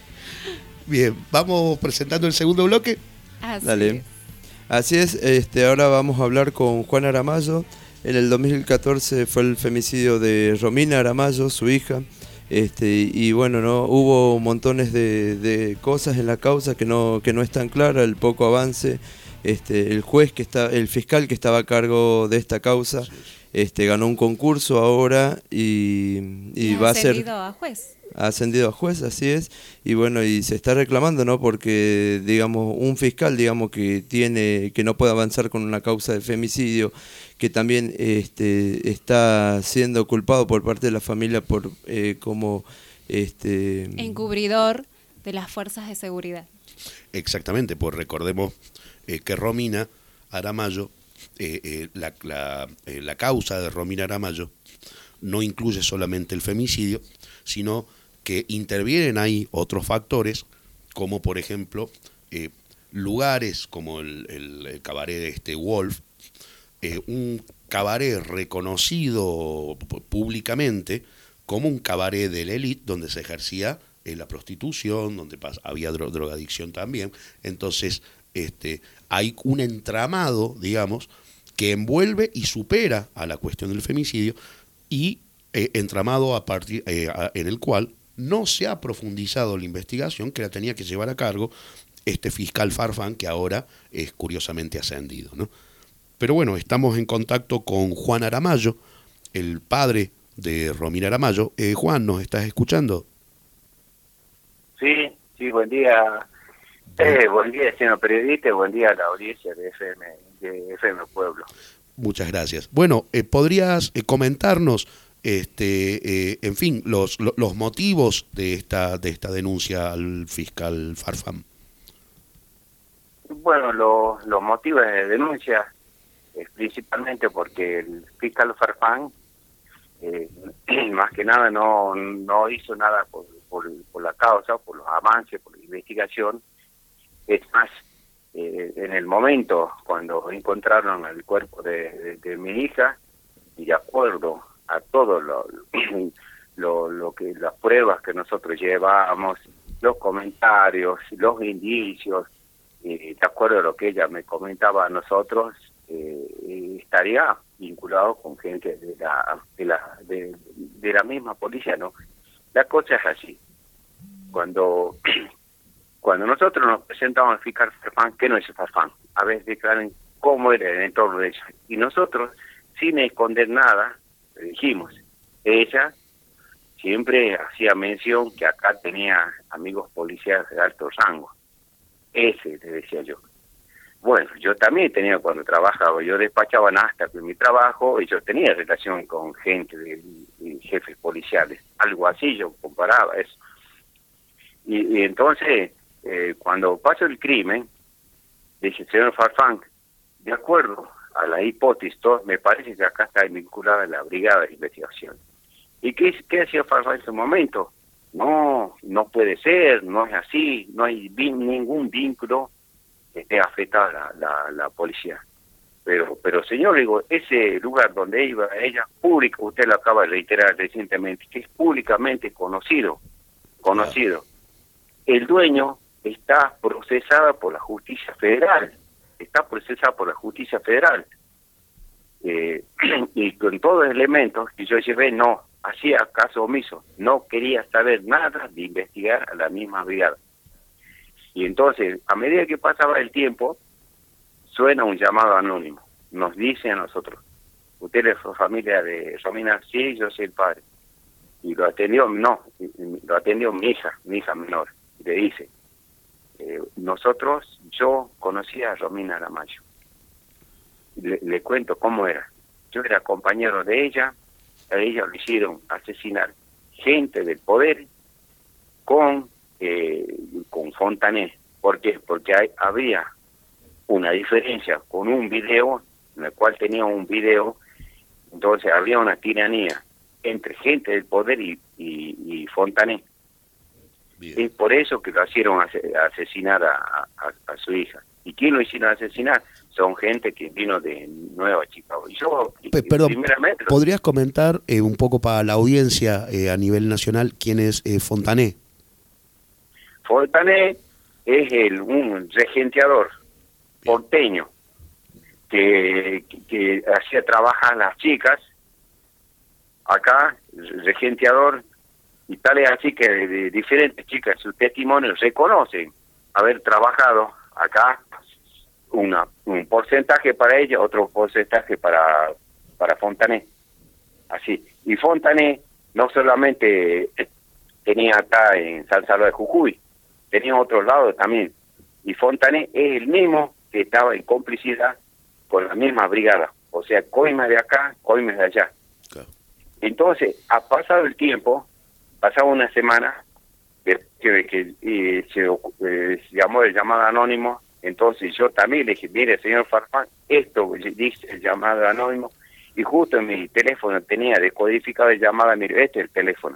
Bien, vamos presentando el segundo bloque. Así Dale. es. Así es, este, ahora vamos a hablar con Juan Aramayo. En el dos mil catorce fue el femicidio de Romina Aramayo, su hija. Este, y bueno, no hubo montones de, de cosas en la causa que no, que no están claras, el poco avance. Este, el juez que está, el fiscal que estaba a cargo de esta causa, este, ganó un concurso ahora y, y Y va a ser ascendido a juez. ha ascendido a juez, así es, y bueno, y se está reclamando, ¿no? Porque, digamos, un fiscal, digamos, que tiene, que no puede avanzar con una causa de femicidio, que también este, está siendo culpado por parte de la familia por eh, como este Encubridor de las fuerzas de seguridad. Exactamente, pues recordemos eh, que Romina Aramayo, eh, eh, la, la, eh, la causa de Romina Aramayo no incluye solamente el femicidio, sino que intervienen ahí otros factores, como por ejemplo eh, lugares como el, el, el cabaret de este Wolf, eh, un cabaret reconocido públicamente como un cabaret de la élite donde se ejercía eh, la prostitución, donde pas- había dro- drogadicción también. Entonces este, hay un entramado, digamos, que envuelve y supera a la cuestión del femicidio y eh, entramado a partir eh, a, en el cual no se ha profundizado la investigación que la tenía que llevar a cargo este fiscal Farfán, que ahora es curiosamente ascendido, ¿no? Pero bueno, estamos en contacto con Juan Aramayo, el padre de Romina Aramayo. Eh, Juan, ¿nos estás escuchando? Sí, sí, buen día. Eh, buen día, señor periodista, y buen día a la audiencia de F M, de F M Pueblo. Muchas gracias. Bueno, eh, ¿podrías eh, comentarnos, este, eh, en fin, los, los, los motivos de esta, de esta denuncia al fiscal Farfán? Bueno, lo- los motivos de denuncia es principalmente porque el fiscal Farfán, eh, más que nada, no, no hizo nada por, por, por la causa, por los avances, por la investigación. Es más, eh, en el momento cuando encontraron el cuerpo de, de, de mi hija, y de acuerdo a todo lo, lo, lo que las pruebas que nosotros llevábamos, los comentarios, los indicios, eh, de acuerdo a lo que ella me comentaba a nosotros, eh, estaría vinculado con gente de la de la de, de la misma policía, ¿no? La cosa es así. Cuando cuando nosotros nos presentamos al fiscal Farfán, ¿qué no es Farfán? A ver, declaren cómo era el entorno de ella. Y nosotros, sin esconder nada, le dijimos, ella siempre hacía mención que acá tenía amigos policías de alto rango. Ese, le decía yo. Bueno, yo también tenía cuando trabajaba, yo despachaba hasta en mi trabajo y yo tenía relación con gente de, de jefes policiales, algo así, yo comparaba eso. Y, y entonces, eh, cuando pasó el crimen, dije, señor Farfán, de acuerdo a la hipótesis, todo, me parece que acá está vinculada la brigada de investigación. ¿Y qué, qué hacía Farfán en ese momento? No, no puede ser, no es así, no hay vin, ningún vínculo que esté afectada la, la, la policía. Pero, pero señor, digo, ese lugar donde iba ella, público, usted lo acaba de reiterar recientemente, que es públicamente conocido, conocido. El dueño está procesada por la justicia federal, está procesada por la justicia federal. Eh, y con todos los elementos que yo llevé, no, hacía caso omiso, no quería saber nada de investigar a la misma brigada. Y entonces, a medida que pasaba el tiempo, suena un llamado anónimo. Nos dice a nosotros, ¿usted es familia de Romina? Sí, yo soy el padre. Y lo atendió, no, lo atendió mi hija, mi hija menor. Y le dice, eh, nosotros, yo conocía a Romina Aramayo. Le, le cuento cómo era. Yo era compañero de ella, a ella lo hicieron asesinar gente del poder con eh, con Fontané. ¿Por qué? Porque hay, había una diferencia con un video, en el cual tenía un video, entonces había una tiranía entre gente del poder y, y, y Fontané. Bien. Es por eso que lo hicieron asesinar a, a, a su hija. ¿Y quién lo hicieron asesinar? Son gente que vino de Nueva Chicago. Y yo, P Perdón, primeramente, ¿podrías comentar eh, un poco para la audiencia eh, a nivel nacional quién es eh, Fontané? Fontané es el, un regenteador porteño que, que, que hacía trabajar a las chicas acá, regenteador, y tal es así que de, de diferentes chicas, sus testimonios reconocen haber trabajado acá, una un porcentaje para ella, otro porcentaje para para Fontané, así. Y Fontané no solamente tenía acá en San Salvador de Jujuy, tenía otros lados también. Y Fontané es el mismo que estaba en complicidad con la misma brigada, o sea, coimas de acá, coimas de allá. Claro. Entonces, ha pasado el tiempo, pasaba una semana, que, que, que eh, se, eh, se llamó el llamado anónimo. Entonces yo también le dije, mire, señor Farfán, esto dice el llamado anónimo, y justo en mi teléfono tenía decodificado el llamado, mire, este es el teléfono.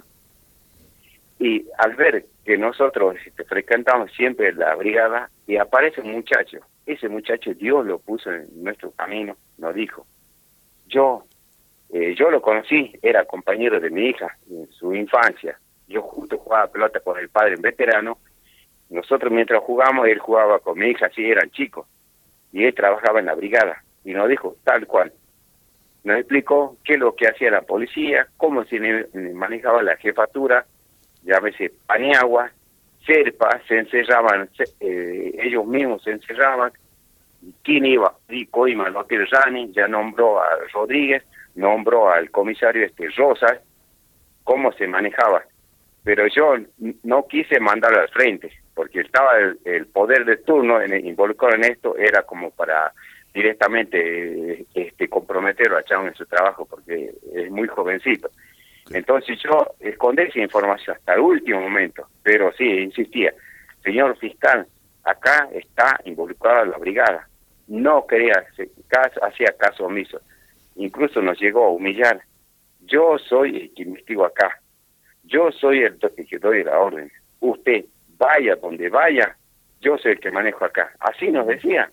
Y al ver que nosotros este, frecuentamos siempre la brigada, y aparece un muchacho, ese muchacho Dios lo puso en nuestro camino, nos dijo, yo, eh, yo lo conocí, era compañero de mi hija en su infancia, yo justo jugaba pelota con el padre en veterano. Nosotros mientras jugamos, él jugaba con mi hija, así eran chicos, y él trabajaba en la brigada, y nos dijo tal cual. Nos explicó qué es lo que hacía la policía, cómo se manejaba la jefatura, llámese Paniagua, Serpa, se encerraban, se, eh, ellos mismos se encerraban, quién iba, y Coima al Hotel Rani, ya nombró a Rodríguez, nombró al comisario este Rosas, cómo se manejaba. Pero yo no quise mandarlo al frente, porque estaba el, el poder de turno en, involucrado en esto, era como para directamente este comprometerlo a Chao en su trabajo, porque es muy jovencito. Entonces yo escondí esa información hasta el último momento, pero sí, insistía, señor fiscal, acá está involucrada la brigada, no quería, caso, hacía caso omiso, incluso nos llegó a humillar. Yo soy el que investigo acá. yo soy el que doy la orden. Usted vaya donde vaya, yo soy el que manejo acá. Así nos decía.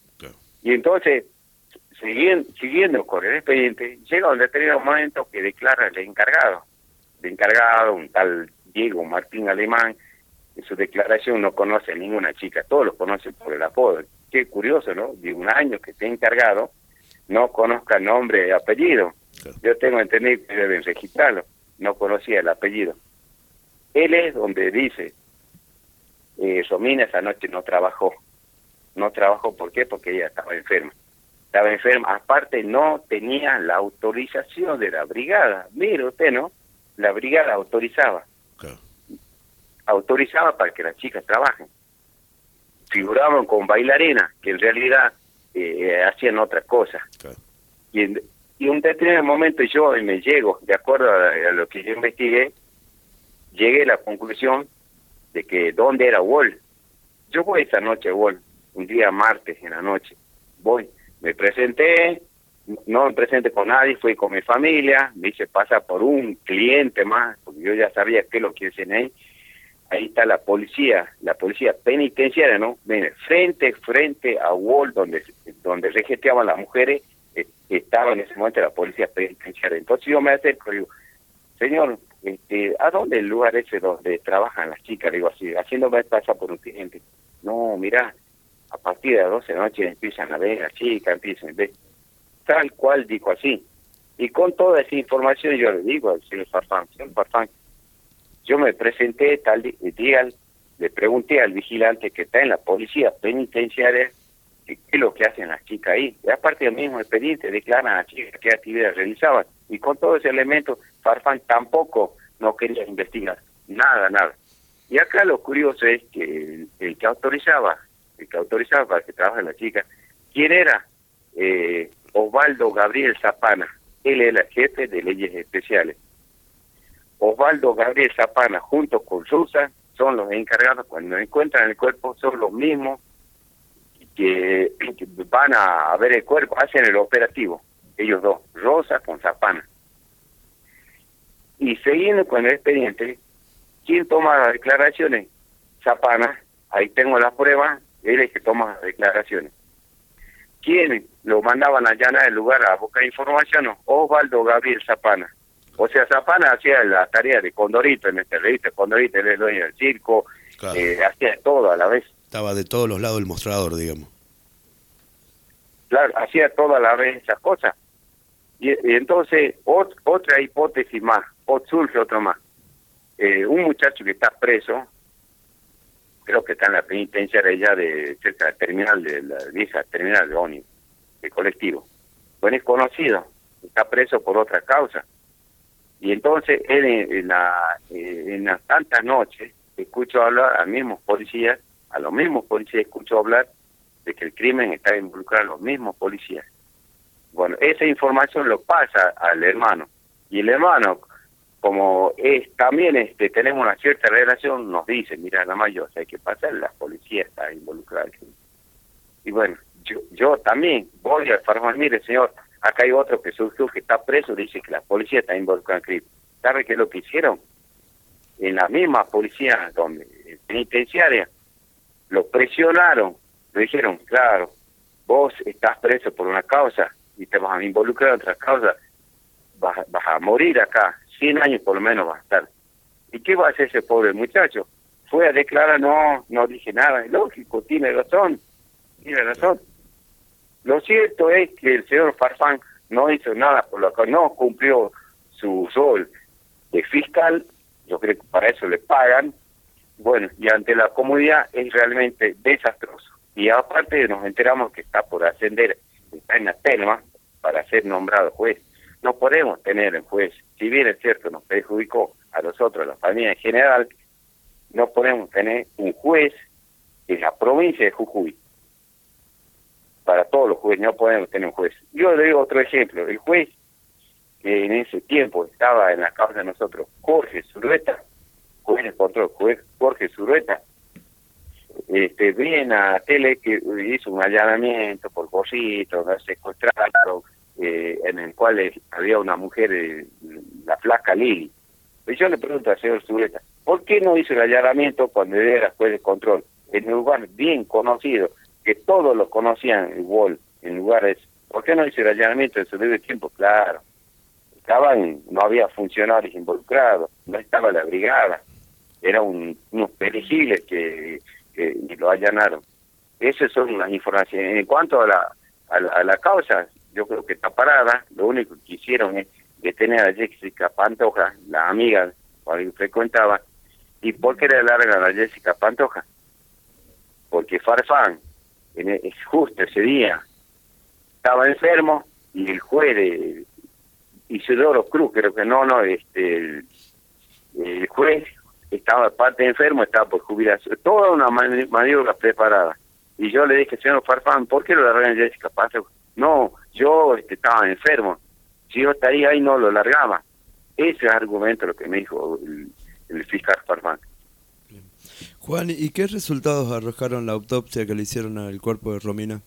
Y entonces, siguiendo, siguiendo con el expediente, llega un determinado momento que declara el encargado. El encargado, un tal Diego Martín Alemán, en su declaración no conoce a ninguna chica, todos los conocen por el apodo. Qué curioso, ¿no? De un año que esté encargado, no conozca nombre y apellido. Yo tengo entendido que deben registrarlo, no conocía el apellido. Él es donde dice, eh, Romina esa noche no trabajó. No trabajó, ¿por qué? Porque ella estaba enferma. Estaba enferma, aparte no tenía la autorización de la brigada. Mire usted, ¿no? La brigada autorizaba. Claro. Autorizaba para que las chicas trabajen. Figuraban con bailarinas, que en realidad eh, hacían otra cosa. Claro. Y en y un determinado momento yo me llego, de acuerdo a, a lo que yo investigué, llegué a la conclusión de que dónde era Wall. Yo voy esa noche a Wall, un día martes en la noche. Voy, me presenté, no me presenté con nadie, fui con mi familia, me hice pasar por un cliente más, porque yo ya sabía qué es lo que hacen ahí. Ahí está la policía, la policía penitenciaria, ¿no? Mire, frente, frente a Wall, donde, donde regeteaban las mujeres, estaba en ese momento la policía penitenciaria. Entonces yo me acerco y digo, señor, este, ¿a dónde el lugar ese donde trabajan las chicas? Le digo así, haciéndome pasar por un cliente. No, mira, a partir de las doce de la noche empiezan a ver las chicas, empiezan a ver. Tal cual dijo así. Y con toda esa información yo le digo al señor Farfán, señor Farfán, yo me presenté tal día, le pregunté al vigilante que está en la policía penitenciaria qué es lo que hacen las chicas ahí. Y aparte del mismo expediente, declaran a las chicas qué actividades realizaban. Y con todo ese elemento, Farfán tampoco no quería investigar. Nada, nada. Y acá lo curioso es que el, el que autorizaba, el que autorizaba para que trabajen las chicas, ¿quién era? Eh, Osvaldo Gabriel Zapana. Él era el jefe de leyes especiales. Osvaldo Gabriel Zapana, junto con Rosa, son los encargados, cuando encuentran el cuerpo, son los mismos que, que van a ver el cuerpo, hacen el operativo, ellos dos, Rosa con Zapana. Y siguiendo con el expediente, ¿quién toma las declaraciones? Zapana, ahí tengo las pruebas, él es el que toma las declaraciones. ¿Quién lo mandaban a allanar el lugar a buscar información? Osvaldo Gabriel Zapana. O sea, Zapana hacía la tarea de Condorito en este revista, Condorito era el dueño del circo, claro. eh, hacía todo a la vez. Estaba de todos los lados del mostrador, digamos. Claro, hacía todo a la vez esas cosas. Y, y entonces, ot, otra hipótesis más, ot, surge otro más. Eh, un muchacho que está preso, creo que está en la penitenciaria ya de cerca del terminal, de la vieja terminal de ómnibus, de colectivo. Bueno, es conocido, está preso por otra causa. Y entonces, él en, en, la, en las tantas noches, escucho hablar a mismos policías, a los mismos policías escucho hablar de que el crimen está involucrado a los mismos policías. Bueno, esa información lo pasa al hermano. Y el hermano, como es también este tenemos una cierta relación, nos dice, mira, la mayor, hay que pasar, la policía está involucrada. Y bueno, yo yo también voy al Farfán, mire, señor, acá hay otro que surgió que está preso, dice que la policía está involucrada en crimen. ¿Sabe qué es lo que hicieron? En la misma policía donde penitenciaria, lo presionaron, le dijeron, claro, vos estás preso por una causa y te vas a involucrar en otra causa, vas, vas a morir acá, cien años por lo menos vas a estar. ¿Y qué va a hacer ese pobre muchacho? Fue a declarar, no, no dije nada, lógico, tiene razón, tiene razón. Lo cierto es que el señor Farfán no hizo nada, por lo que no cumplió su rol de fiscal, yo creo que para eso le pagan. Bueno, y ante la comunidad es realmente desastroso. Y aparte nos enteramos que está por ascender, está en la terma para ser nombrado juez. No podemos tener un juez, si bien es cierto nos perjudicó a nosotros, a la familia en general, no podemos tener un juez en la provincia de Jujuy. Para todos los jueces no podemos tener un juez. Yo le doy otro ejemplo, el juez que en ese tiempo estaba en la causa de nosotros, Jorge Zurrueta, juez de control, juez Jorge Zurrueta, este, viene a tele que hizo un allanamiento por Borrito, un secuestrado, eh, en el cual había una mujer, eh, la flaca Lili. yo le pregunto al señor Zuleta, ¿por qué no hizo el allanamiento cuando él era juez de control? En un lugar bien conocido, que todos lo conocían igual, en lugares, ¿por qué no hizo el allanamiento en su debido tiempo? Claro, estaban, no había funcionarios involucrados, no estaba la brigada, eran un, unos perejiles que, que lo allanaron. Esas son las informaciones. En cuanto a la, a la, a la causa, yo creo que está parada, lo único que hicieron es detener a Jessica Pantoja, la amiga con la que frecuentaba. ¿Y por qué le largan a Jessica Pantoja? Porque Farfán, en el, justo ese día, estaba enfermo y el juez de Isidoro Cruz, creo que no, no, este, el, el juez estaba parte enfermo, estaba por jubilación, toda una maniobra preparada. Y yo le dije, señor Farfán, ¿por qué lo largan a Jessica Pantoja? No, yo este, estaba enfermo. Si yo estaría ahí, no lo largaba. Ese es el argumento lo que me dijo el, el fiscal Farfán. Juan, ¿y qué resultados arrojaron la autopsia que le hicieron al cuerpo de Romina?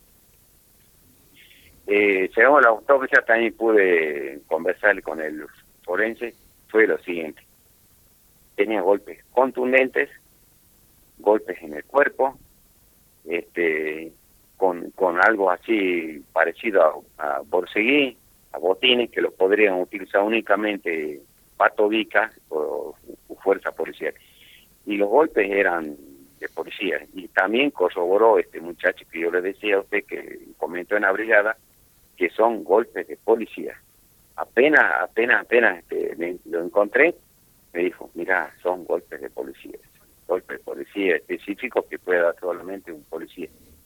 Eh, según la autopsia, también pude conversar con el forense, fue lo siguiente. Tenía golpes contundentes, golpes en el cuerpo, este, con, con algo así parecido a, a borceguí, a botines, que lo podrían utilizar únicamente Pato Vica o, o fuerza policial. Y los golpes eran de policía. Y también corroboró este muchacho que yo le decía a usted, que comentó en la brigada, que son golpes de policía. Apenas, apenas, apenas este, me, lo encontré, me dijo, mira, son golpes de policía. Golpes de policía específicos que puede dar solamente un policía.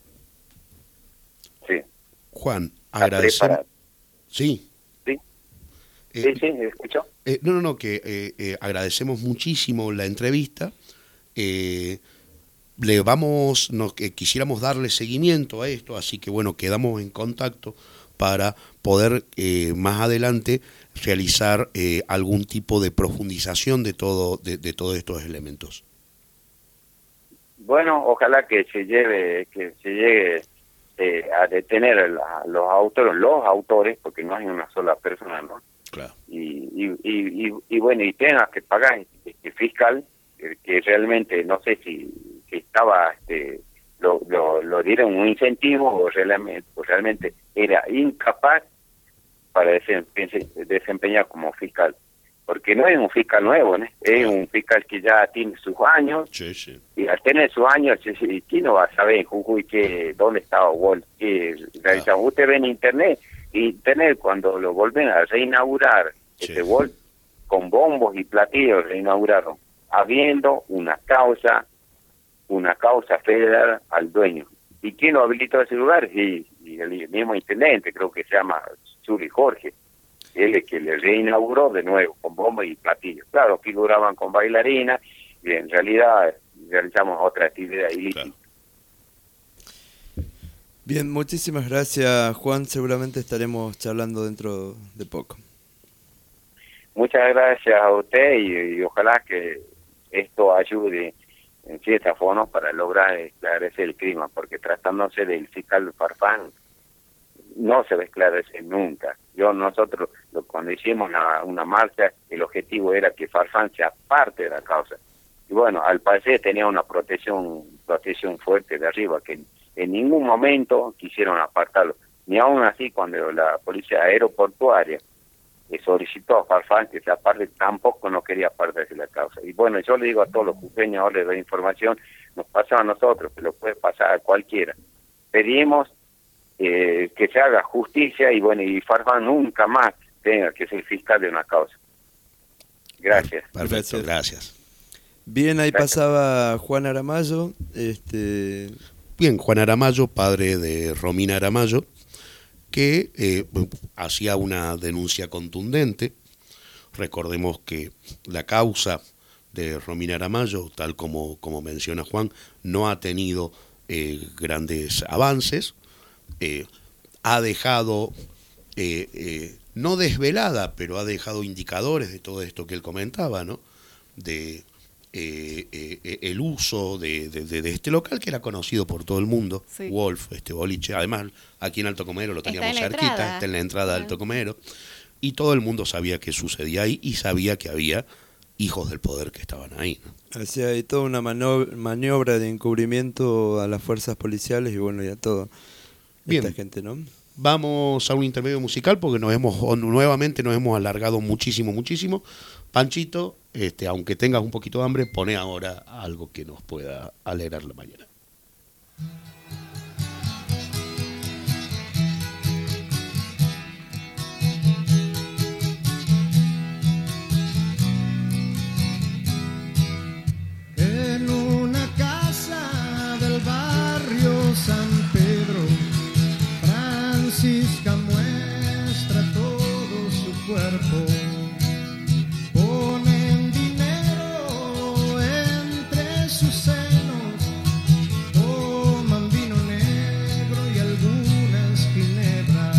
Sí. Juan, agradecemos. Sí. Sí. Eh, sí, sí, ¿me escuchó? Eh, no, no, no, que eh, eh, agradecemos muchísimo la entrevista. Eh, le vamos, nos, eh, quisiéramos darle seguimiento a esto, así que bueno, quedamos en contacto para poder eh, más adelante realizar eh, algún tipo de profundización de todo, de, de todos estos elementos. Bueno, ojalá que se lleve, que se llegue eh, a detener a los autores, los autores, porque no hay una sola persona, ¿no? Claro. Y, y, y, y, y bueno, y tenga que pagar este fiscal, que, que realmente no sé si, si estaba, este, lo, lo, lo dieron un incentivo o realmente, o realmente era incapaz para desempeñar como fiscal. Porque no es un fiscal nuevo, ¿no? Es un fiscal que ya tiene sus años, sí, sí. Y al tener sus años, ¿quién no va a saber en Jujuy que, dónde estaba Walt? Que realizamos? Ah. Usted ve en internet, internet cuando lo vuelven a reinaugurar, sí. Este Walt, con bombos y platillos reinauguraron, habiendo una causa, una causa federal al dueño. ¿Y quién lo habilitó a ese lugar? Y, y el mismo intendente, creo que se llama Zuri Jorge. Él es que le reinauguró de nuevo con bombas y platillos. Claro, figuraban con bailarinas y en realidad realizamos otra actividad ilícita. Claro. Bien, muchísimas gracias, Juan. Seguramente estaremos charlando dentro de poco. Muchas gracias a usted y, y ojalá que esto ayude en cierta forma para lograr esclarecer el crimen, porque tratándose del fiscal Farfán no se va a esclarecer nunca. Yo, nosotros, lo, cuando hicimos una, una marcha, el objetivo era que Farfán sea parte de la causa. Y bueno, al parecer tenía una protección protección fuerte de arriba, que en, en ningún momento quisieron apartarlo. Ni aún así, cuando la policía aeroportuaria le solicitó a Farfán que se aparte, tampoco no quería apartarse de la causa. Y bueno, yo le digo a todos los jujeños, ahora les doy información, nos pasa a nosotros, que lo puede pasar a cualquiera. Pedimos Eh, que se haga justicia y bueno, y Farfán nunca más tenga que ser fiscal de una causa. Gracias. Perfecto, gracias. Bien, ahí gracias. Pasaba Juan Aramayo. Este... Bien, Juan Aramayo, padre de Romina Aramayo, que eh, hacía una denuncia contundente. Recordemos que la causa de Romina Aramayo, tal como, como menciona Juan, no ha tenido eh, grandes avances. Eh, ha dejado, eh, eh, no desvelada, pero ha dejado indicadores de todo esto que él comentaba, ¿no? De eh, eh, el uso de, de, de este local que era conocido por todo el mundo, sí. Wolf, este boliche, además aquí en Alto Comero lo teníamos cerquita, entrada. Está en la entrada de Alto Comero, y todo el mundo sabía que sucedía ahí y sabía que había hijos del poder que estaban ahí, ¿no? O sea, hay toda una mano- maniobra de encubrimiento a las fuerzas policiales y bueno, y a todo. Bien. Esta gente, ¿no? Vamos a un intermedio musical porque nos hemos o nuevamente nos hemos alargado muchísimo, muchísimo. Panchito, este, aunque tengas un poquito de hambre, pone ahora algo que nos pueda alegrar la mañana. En una casa del barrio San Pedro, Francisca muestra todo su cuerpo. Ponen dinero entre sus senos, toman vino negro y algunas ginebras.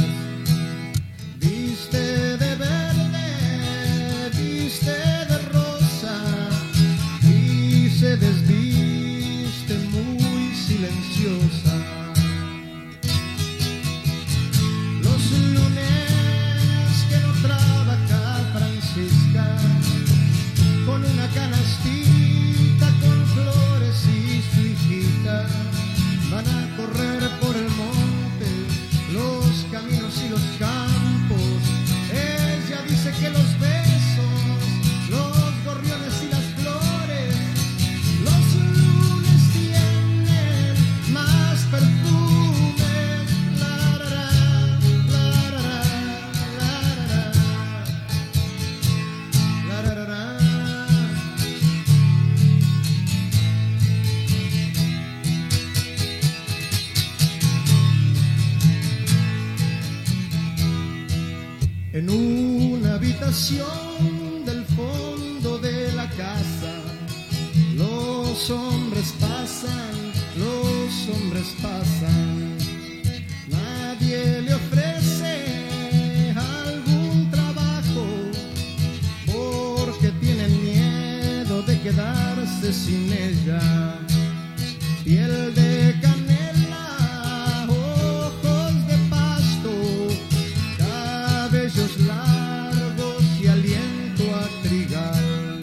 Viste de verde, viste de rosa y se desviste muy silenciosa. Los lunes que no trabaja Francisca, con una canastita con flores y su hijita, van a correr por el monte, los caminos y los campos. Ella dice que los besos, los gorriones y las flores, los lunes tienen más perfume. La, la, la, la, la, la, la, la, la. En una habitación del fondo de la casa, los hombres pasan, los hombres pasan. Nadie le ofrece algún trabajo porque tienen miedo de quedarse sin ella. Piel de canela, ojos de pasto, cabellos largos y aliento a trigal.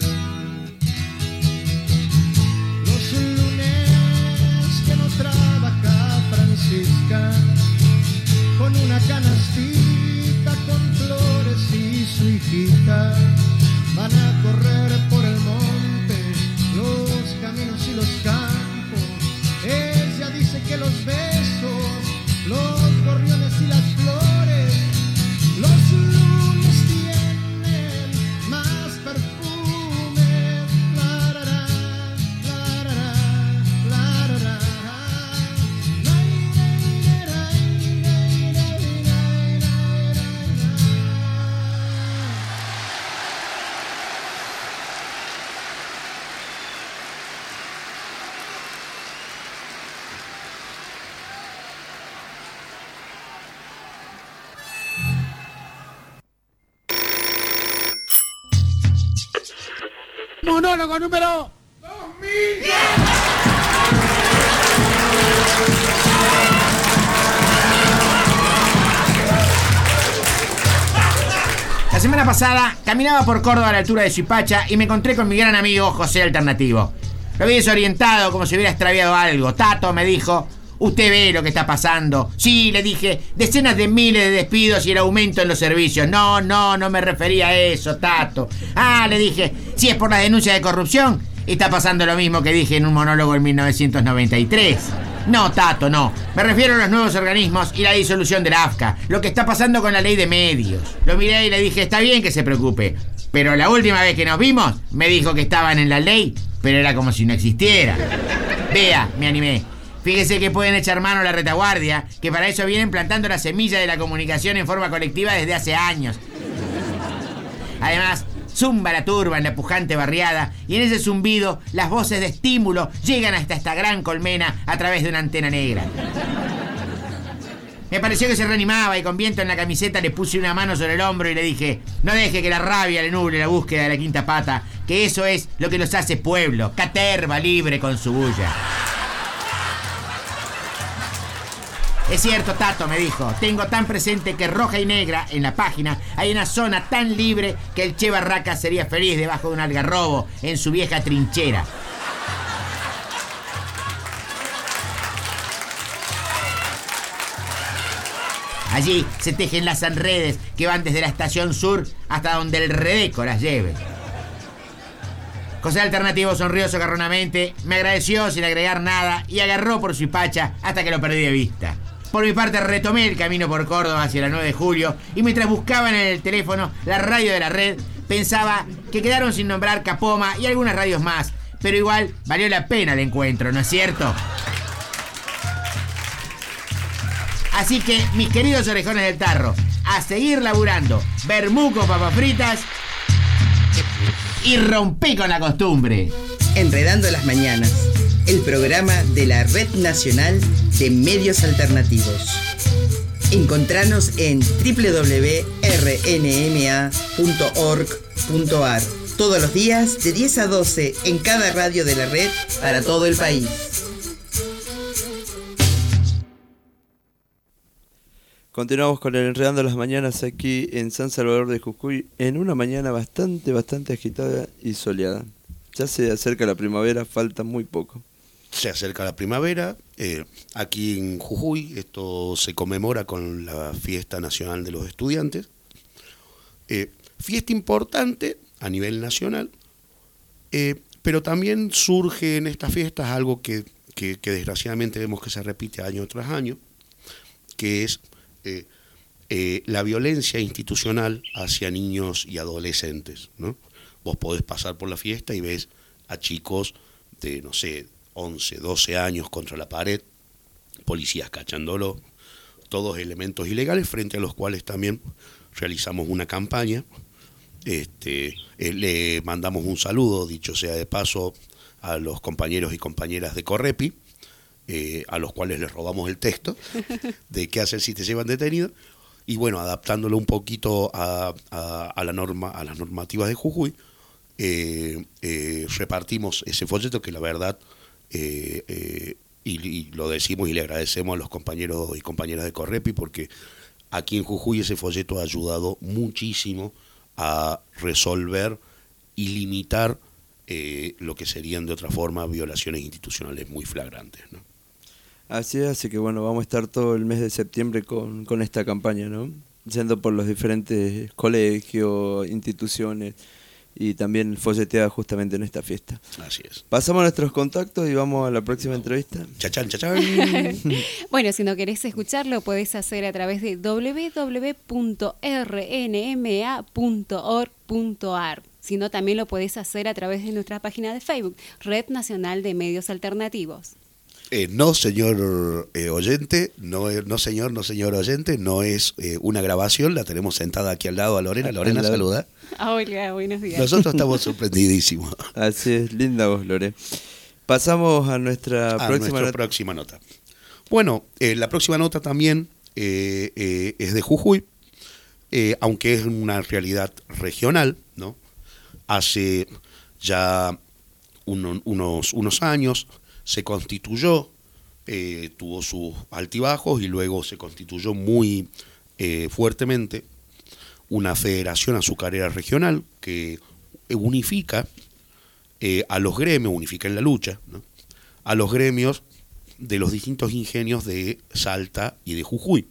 Los lunes que no trabaja Francisca, con una canastita con flores y su hijita, van a correr por el monte, los caminos y los campos. Ella dice que los besos, los gorriones y las flores, los lunes tienen más perfume. La, la, la, la, la, la, la, la. Monólogo número dos mil. La semana pasada caminaba por Córdoba a la altura de Suipacha y me encontré con mi gran amigo José Alternativo. Lo vi desorientado, como si hubiera extraviado algo. Tato, me dijo, usted ve lo que está pasando. Sí, le dije, decenas de miles de despidos y el aumento en los servicios. No, no, no me refería a eso, Tato. Ah, le dije, si es por las denuncias de corrupción, está pasando lo mismo que dije en un monólogo en mil novecientos noventa y tres. No, Tato, no. Me refiero a los nuevos organismos y la disolución de la A F C A. Lo que está pasando con la ley de medios. Lo miré y le dije, está bien que se preocupe. Pero la última vez que nos vimos, me dijo que estaban en la ley, pero era como si no existiera. Vea, me animé. Fíjese que pueden echar mano a la retaguardia, que para eso vienen plantando la semilla de la comunicación en forma colectiva desde hace años. Además, zumba la turba en la pujante barriada y en ese zumbido las voces de estímulo llegan hasta esta gran colmena a través de una antena negra. Me pareció que se reanimaba y con viento en la camiseta le puse una mano sobre el hombro y le dije, no deje que la rabia le nuble la búsqueda de la quinta pata, que eso es lo que los hace pueblo, caterva libre con su bulla. Es cierto, Tato, me dijo. Tengo tan presente que roja y negra, en la página, hay una zona tan libre que el Che Barraca sería feliz debajo de un algarrobo en su vieja trinchera. Allí se tejen las redes que van desde la estación sur hasta donde el Redeco las lleve. José Alternativo sonrió socarronamente, me agradeció sin agregar nada y agarró por su hipacha hasta que lo perdí de vista. Por mi parte retomé el camino por Córdoba hacia la nueve de julio y mientras buscaba en el teléfono la radio de la red, pensaba que quedaron sin nombrar Capoma y algunas radios más, pero igual valió la pena el encuentro, ¿no es cierto? Así que, mis queridos orejones del tarro, a seguir laburando, vermú con papas fritas y rompí con la costumbre. Enredando las Mañanas, el programa de la Red Nacional de Medios Alternativos. Encontranos en doble u doble u doble u punto r n m a punto org punto a r todos los días de diez a doce en cada radio de la red para todo el país. Continuamos con el Enredando las Mañanas aquí en San Salvador de Jujuy, en una mañana bastante, bastante agitada y soleada. Ya se acerca la primavera, falta muy poco. Se acerca la primavera, eh, aquí en Jujuy esto se conmemora con la Fiesta Nacional de los Estudiantes. Eh, fiesta importante a nivel nacional, eh, pero también surge en estas fiestas algo que, que, que desgraciadamente vemos que se repite año tras año, que es Eh, eh, la violencia institucional hacia niños y adolescentes, ¿no? Vos podés pasar por la fiesta y ves a chicos de, no sé, once, doce años contra la pared, policías cachándolo, todos elementos ilegales frente a los cuales también realizamos una campaña. Este, eh, le mandamos un saludo, dicho sea de paso, a los compañeros y compañeras de Correpi, Eh, a los cuales les robamos el texto de qué hacer si te llevan detenido, y bueno, adaptándolo un poquito a, a, a la norma, a las normativas de Jujuy, eh, eh, repartimos ese folleto que la verdad, eh, eh, y, y lo decimos y le agradecemos a los compañeros y compañeras de Correpi, porque aquí en Jujuy ese folleto ha ayudado muchísimo a resolver y limitar eh, lo que serían de otra forma violaciones institucionales muy flagrantes, ¿no? Así es, así que bueno, vamos a estar todo el mes de septiembre con, con esta campaña, ¿no? Yendo por los diferentes colegios, instituciones y también folleteada justamente en esta fiesta. Así es. Pasamos a nuestros contactos y vamos a la próxima entrevista. Chachán, chachán. Bueno, si no querés escucharlo, podés hacer a través de doble u doble u doble u punto r n m a punto org punto a r. Si no, también lo podés hacer a través de nuestra página de Facebook, Red Nacional de Medios Alternativos. Eh, no, señor eh, oyente, no, no señor, no señor oyente, no es eh, una grabación, la tenemos sentada aquí al lado a Lorena. Lorena, saluda. Hola, buenos días. Nosotros estamos sorprendidísimos. Así es, linda voz, Lore. Pasamos a nuestra a próxima, nuestra not- próxima nota. Bueno, eh, la próxima nota también eh, eh, es de Jujuy, eh, aunque es una realidad regional, ¿no? Hace ya uno, unos, unos años se constituyó, eh, tuvo sus altibajos y luego se constituyó muy eh, fuertemente una federación azucarera regional que unifica eh, a los gremios, unifica en la lucha, ¿no? A los gremios de los distintos ingenios de Salta y de Jujuy.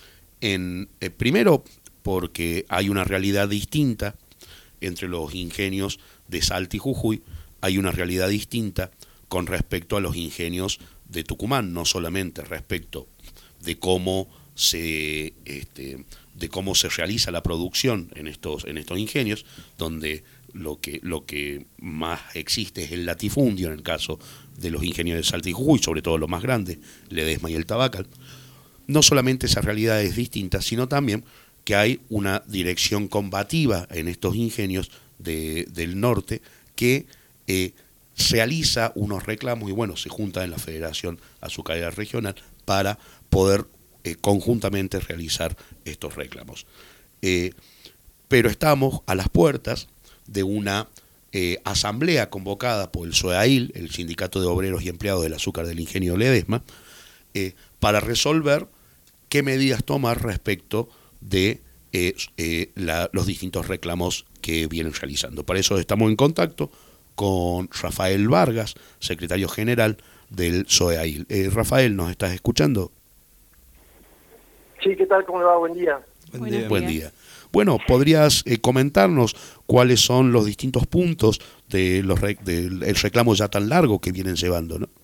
En, eh, primero, porque hay una realidad distinta entre los ingenios de Salta y Jujuy, hay una realidad distinta con respecto a los ingenios de Tucumán, no solamente respecto de cómo se este, de cómo se realiza la producción en estos en estos ingenios, donde lo que lo que más existe es el latifundio en el caso de los ingenios de Salta y Jujuy, sobre todo los más grandes, Ledesma y el Tabacal. No solamente esa realidad es distinta, sino también que hay una dirección combativa en estos ingenios de, del norte que eh, realiza unos reclamos y bueno, se junta en la Federación Azucarera Regional para poder eh, conjuntamente realizar estos reclamos. Eh, pero estamos a las puertas de una eh, asamblea convocada por el SOEAIL, el Sindicato de Obreros y Empleados del Azúcar del Ingenio Ledesma, eh, para resolver qué medidas tomar respecto de eh, eh, la, los distintos reclamos que vienen realizando. Para eso estamos en contacto con Rafael Vargas, secretario general del SOEAIL. Eh, Rafael, ¿nos estás escuchando? Sí, ¿qué tal? ¿Cómo le va? Buen día. Buen día. Buen día. Bueno, ¿podrías eh, comentarnos cuáles son los distintos puntos de los rec del el reclamo ya tan largo que vienen llevando, ¿no?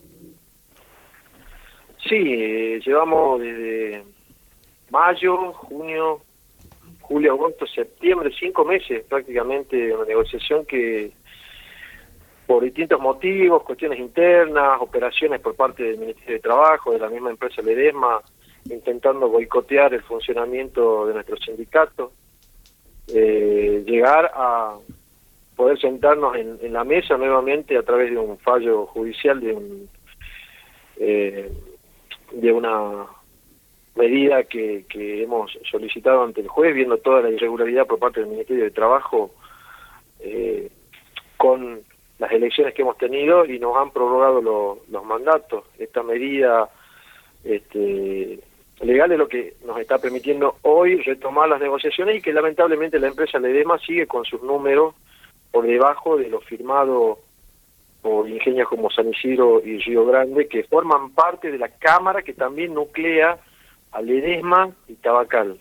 Sí, eh, llevamos desde mayo, junio, julio, agosto, septiembre, cinco meses prácticamente de una negociación que por distintos motivos, cuestiones internas, operaciones por parte del Ministerio de Trabajo, de la misma empresa Ledesma, intentando boicotear el funcionamiento de nuestro sindicato, eh, llegar a poder sentarnos en, en la mesa nuevamente a través de un fallo judicial, de un eh, de una medida que, que hemos solicitado ante el juez, viendo toda la irregularidad por parte del Ministerio de Trabajo eh, con las elecciones que hemos tenido, y nos han prorrogado lo, los mandatos. Esta medida este, legal es lo que nos está permitiendo hoy retomar las negociaciones, y que lamentablemente la empresa Ledesma sigue con sus números por debajo de lo firmado por ingenios como San Isidro y Río Grande, que forman parte de la Cámara que también nuclea a Ledesma y Tabacal.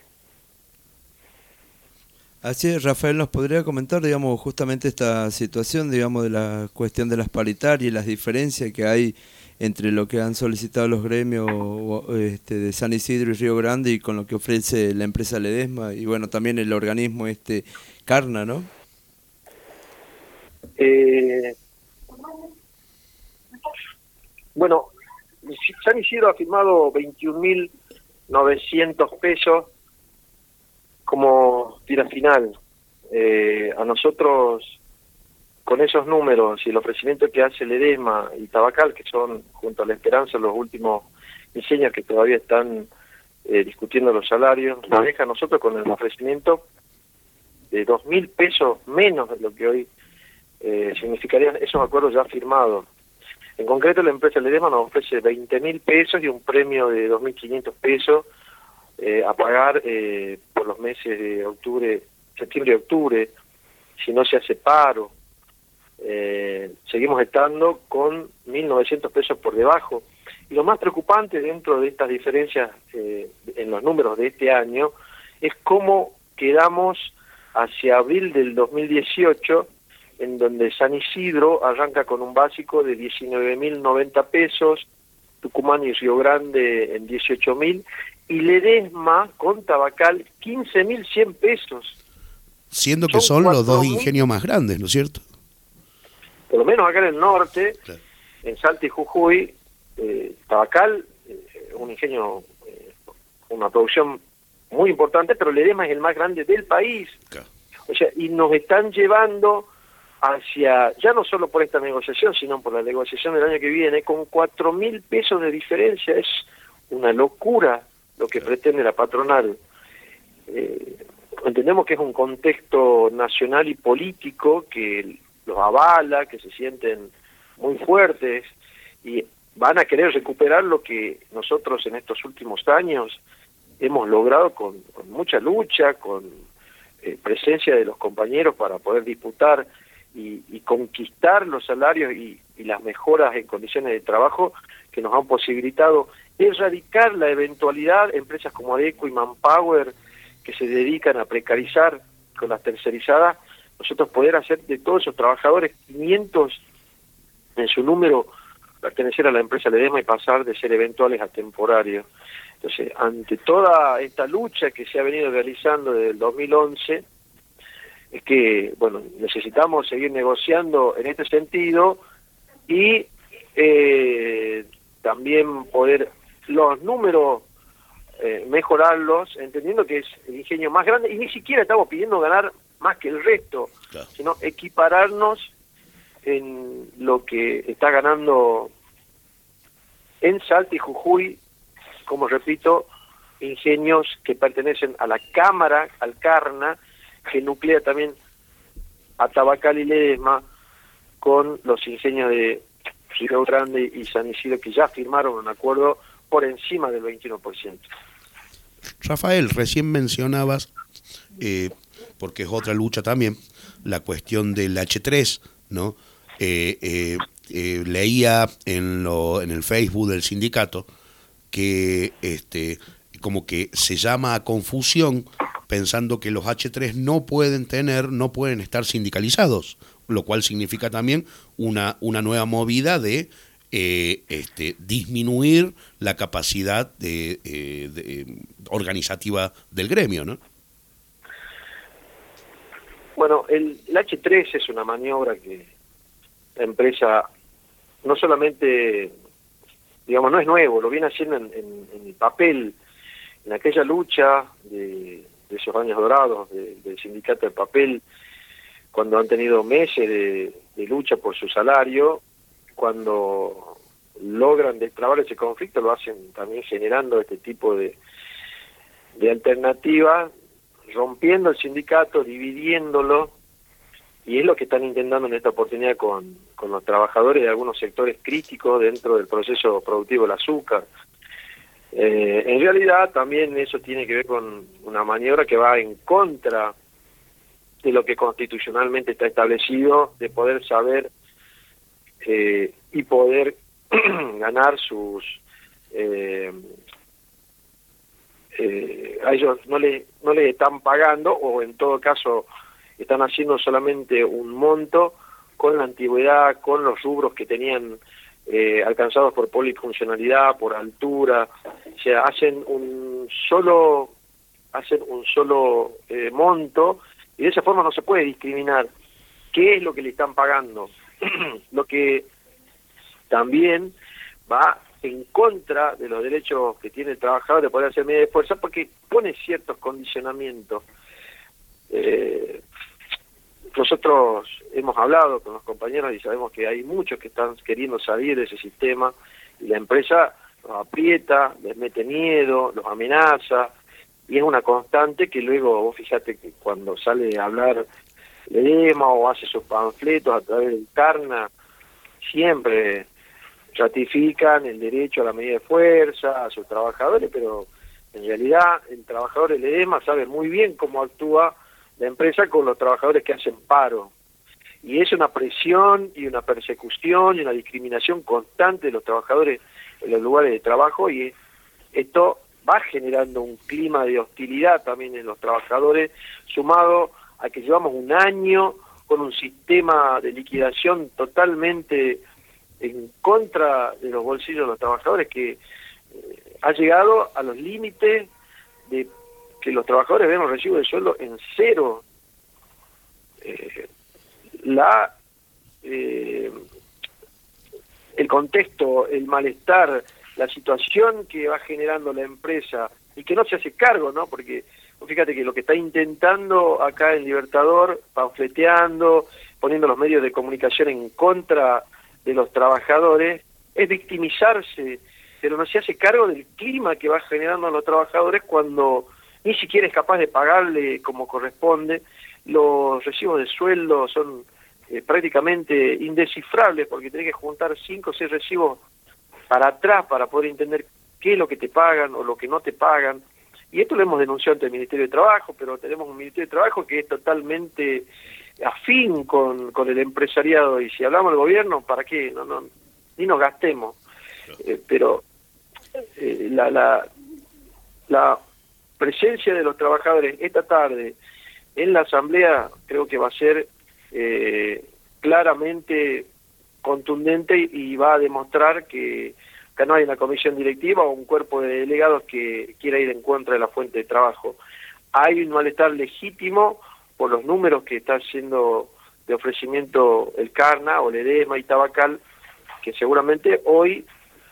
Así es, Rafael, ¿nos podría comentar, digamos, justamente esta situación, digamos, de la cuestión de las paritarias y las diferencias que hay entre lo que han solicitado los gremios este, de San Isidro y Río Grande y con lo que ofrece la empresa Ledesma y, bueno, también el organismo este Carna, ¿no? Eh... Bueno, San Isidro ha firmado veintiún mil novecientos pesos como tira final. Eh, a nosotros, con esos números y el ofrecimiento que hace Ledesma y Tabacal, que son junto a La Esperanza los últimos diseños que todavía están eh, discutiendo los salarios, nos deja a nosotros con el ofrecimiento de dos mil pesos menos de lo que hoy eh, significarían esos acuerdos ya firmados. En concreto, la empresa Ledesma nos ofrece veinte mil pesos y un premio de dos mil quinientos pesos eh, a pagar eh, por los meses de octubre, septiembre y octubre, si no se hace paro. Eh, seguimos estando con mil novecientos pesos por debajo. Y lo más preocupante dentro de estas diferencias eh, en los números de este año es cómo quedamos hacia abril del dos mil dieciocho, en donde San Isidro arranca con un básico de diecinueve mil noventa pesos, Tucumán y Río Grande en dieciocho mil, y Ledesma con Tabacal quince mil cien pesos. Siendo que son, son los dos ingenios más grandes, ¿no es cierto? Por lo menos acá en el norte, claro. En Salta y Jujuy, eh, Tabacal, eh, un ingenio, eh, una producción muy importante, pero Ledesma es el más grande del país. Claro. O sea, y nos están llevando hacia, ya no solo por esta negociación, sino por la negociación del año que viene, con cuatro mil pesos de diferencia. Es una locura lo que pretende la patronal. Eh, entendemos que es un contexto nacional y político que los avala, que se sienten muy fuertes y van a querer recuperar lo que nosotros en estos últimos años hemos logrado con, con mucha lucha, con eh, presencia de los compañeros para poder disputar Y, y conquistar los salarios y, y las mejoras en condiciones de trabajo que nos han posibilitado erradicar la eventualidad, empresas como Adeco y Manpower que se dedican a precarizar con las tercerizadas, nosotros poder hacer de todos esos trabajadores quinientos en su número pertenecer a la empresa Ledesma y pasar de ser eventuales a temporarios. Entonces, ante toda esta lucha que se ha venido realizando desde el dos mil once, es que, bueno, necesitamos seguir negociando en este sentido y eh, también poder los números eh, mejorarlos, entendiendo que es el ingenio más grande, y ni siquiera estamos pidiendo ganar más que el resto, claro, sino equipararnos en lo que está ganando en Salta y Jujuy, como repito, ingenios que pertenecen a la Cámara, al Carna, que nuclea también a Tabacal y Ledesma, con los ingenios de Río Grande y San Isidro, que ya firmaron un acuerdo por encima del veintiuno por ciento. Rafael, recién mencionabas, eh, porque es otra lucha también, la cuestión del hache tres, ¿no? Eh, eh, eh, leía en, lo, en el Facebook del sindicato que este, como que se llama a confusión pensando que los hache tres no pueden tener, no pueden estar sindicalizados, lo cual significa también una, una nueva movida de eh, este, disminuir la capacidad de, eh, de, organizativa del gremio, ¿no? Bueno, el, el hache tres es una maniobra que la empresa no solamente, digamos, no es nuevo, lo viene haciendo en, en, en el papel, en aquella lucha de, de esos años dorados de, del sindicato de papel, cuando han tenido meses de, de lucha por su salario, cuando logran destrabar ese conflicto, lo hacen también generando este tipo de, de alternativas, rompiendo el sindicato, dividiéndolo, y es lo que están intentando en esta oportunidad con, con los trabajadores de algunos sectores críticos dentro del proceso productivo del azúcar. Eh, en realidad también eso tiene que ver con una maniobra que va en contra de lo que constitucionalmente está establecido, de poder saber eh, y poder ganar sus... Eh, eh, a ellos no le, no le están pagando, o en todo caso están haciendo solamente un monto con la antigüedad, con los rubros que tenían eh, alcanzados por polifuncionalidad, por altura, o sea, hacen un solo hacen un solo eh, monto, y de esa forma no se puede discriminar qué es lo que le están pagando. Lo que también va en contra de los derechos que tiene el trabajador de poder hacer medida de fuerza, porque pone ciertos condicionamientos. Eh, nosotros hemos hablado con los compañeros y sabemos que hay muchos que están queriendo salir de ese sistema, y la empresa los aprieta, les mete miedo, los amenaza, y es una constante que luego, vos fíjate que cuando sale a hablar Ledesma o hace sus panfletos a través del Carna, siempre ratifican el derecho a la medida de fuerza, a sus trabajadores, pero en realidad el trabajador de Ledesma sabe muy bien cómo actúa la empresa con los trabajadores que hacen paro. Y es una presión y una persecución y una discriminación constante de los trabajadores en los lugares de trabajo, y esto va generando un clima de hostilidad también en los trabajadores, sumado a que llevamos un año con un sistema de liquidación totalmente en contra de los bolsillos de los trabajadores, que eh, ha llegado a los límites de que los trabajadores ven los recibos de sueldo en cero. Eh, la eh, el contexto, el malestar, la situación que va generando la empresa y que no se hace cargo, ¿no? Porque fíjate que lo que está intentando acá el Libertador, panfleteando, poniendo los medios de comunicación en contra de los trabajadores, es victimizarse, pero no se hace cargo del clima que va generando a los trabajadores cuando ni siquiera es capaz de pagarle como corresponde. Los recibos de sueldo son eh, prácticamente indescifrables, porque tenés que juntar cinco o seis recibos para atrás para poder entender qué es lo que te pagan o lo que no te pagan. Y esto lo hemos denunciado ante el Ministerio de Trabajo, pero tenemos un Ministerio de Trabajo que es totalmente afín con, con el empresariado, y si hablamos del gobierno, ¿para qué? No, no, ni nos gastemos. Eh, pero eh, la, la, la presencia de los trabajadores esta tarde en la asamblea creo que va a ser eh, claramente contundente, y va a demostrar que, que no hay una comisión directiva o un cuerpo de delegados que quiera ir en contra de la fuente de trabajo. Hay un malestar legítimo por los números que está haciendo de ofrecimiento el Carna o Ledesma y Tabacal, que seguramente hoy,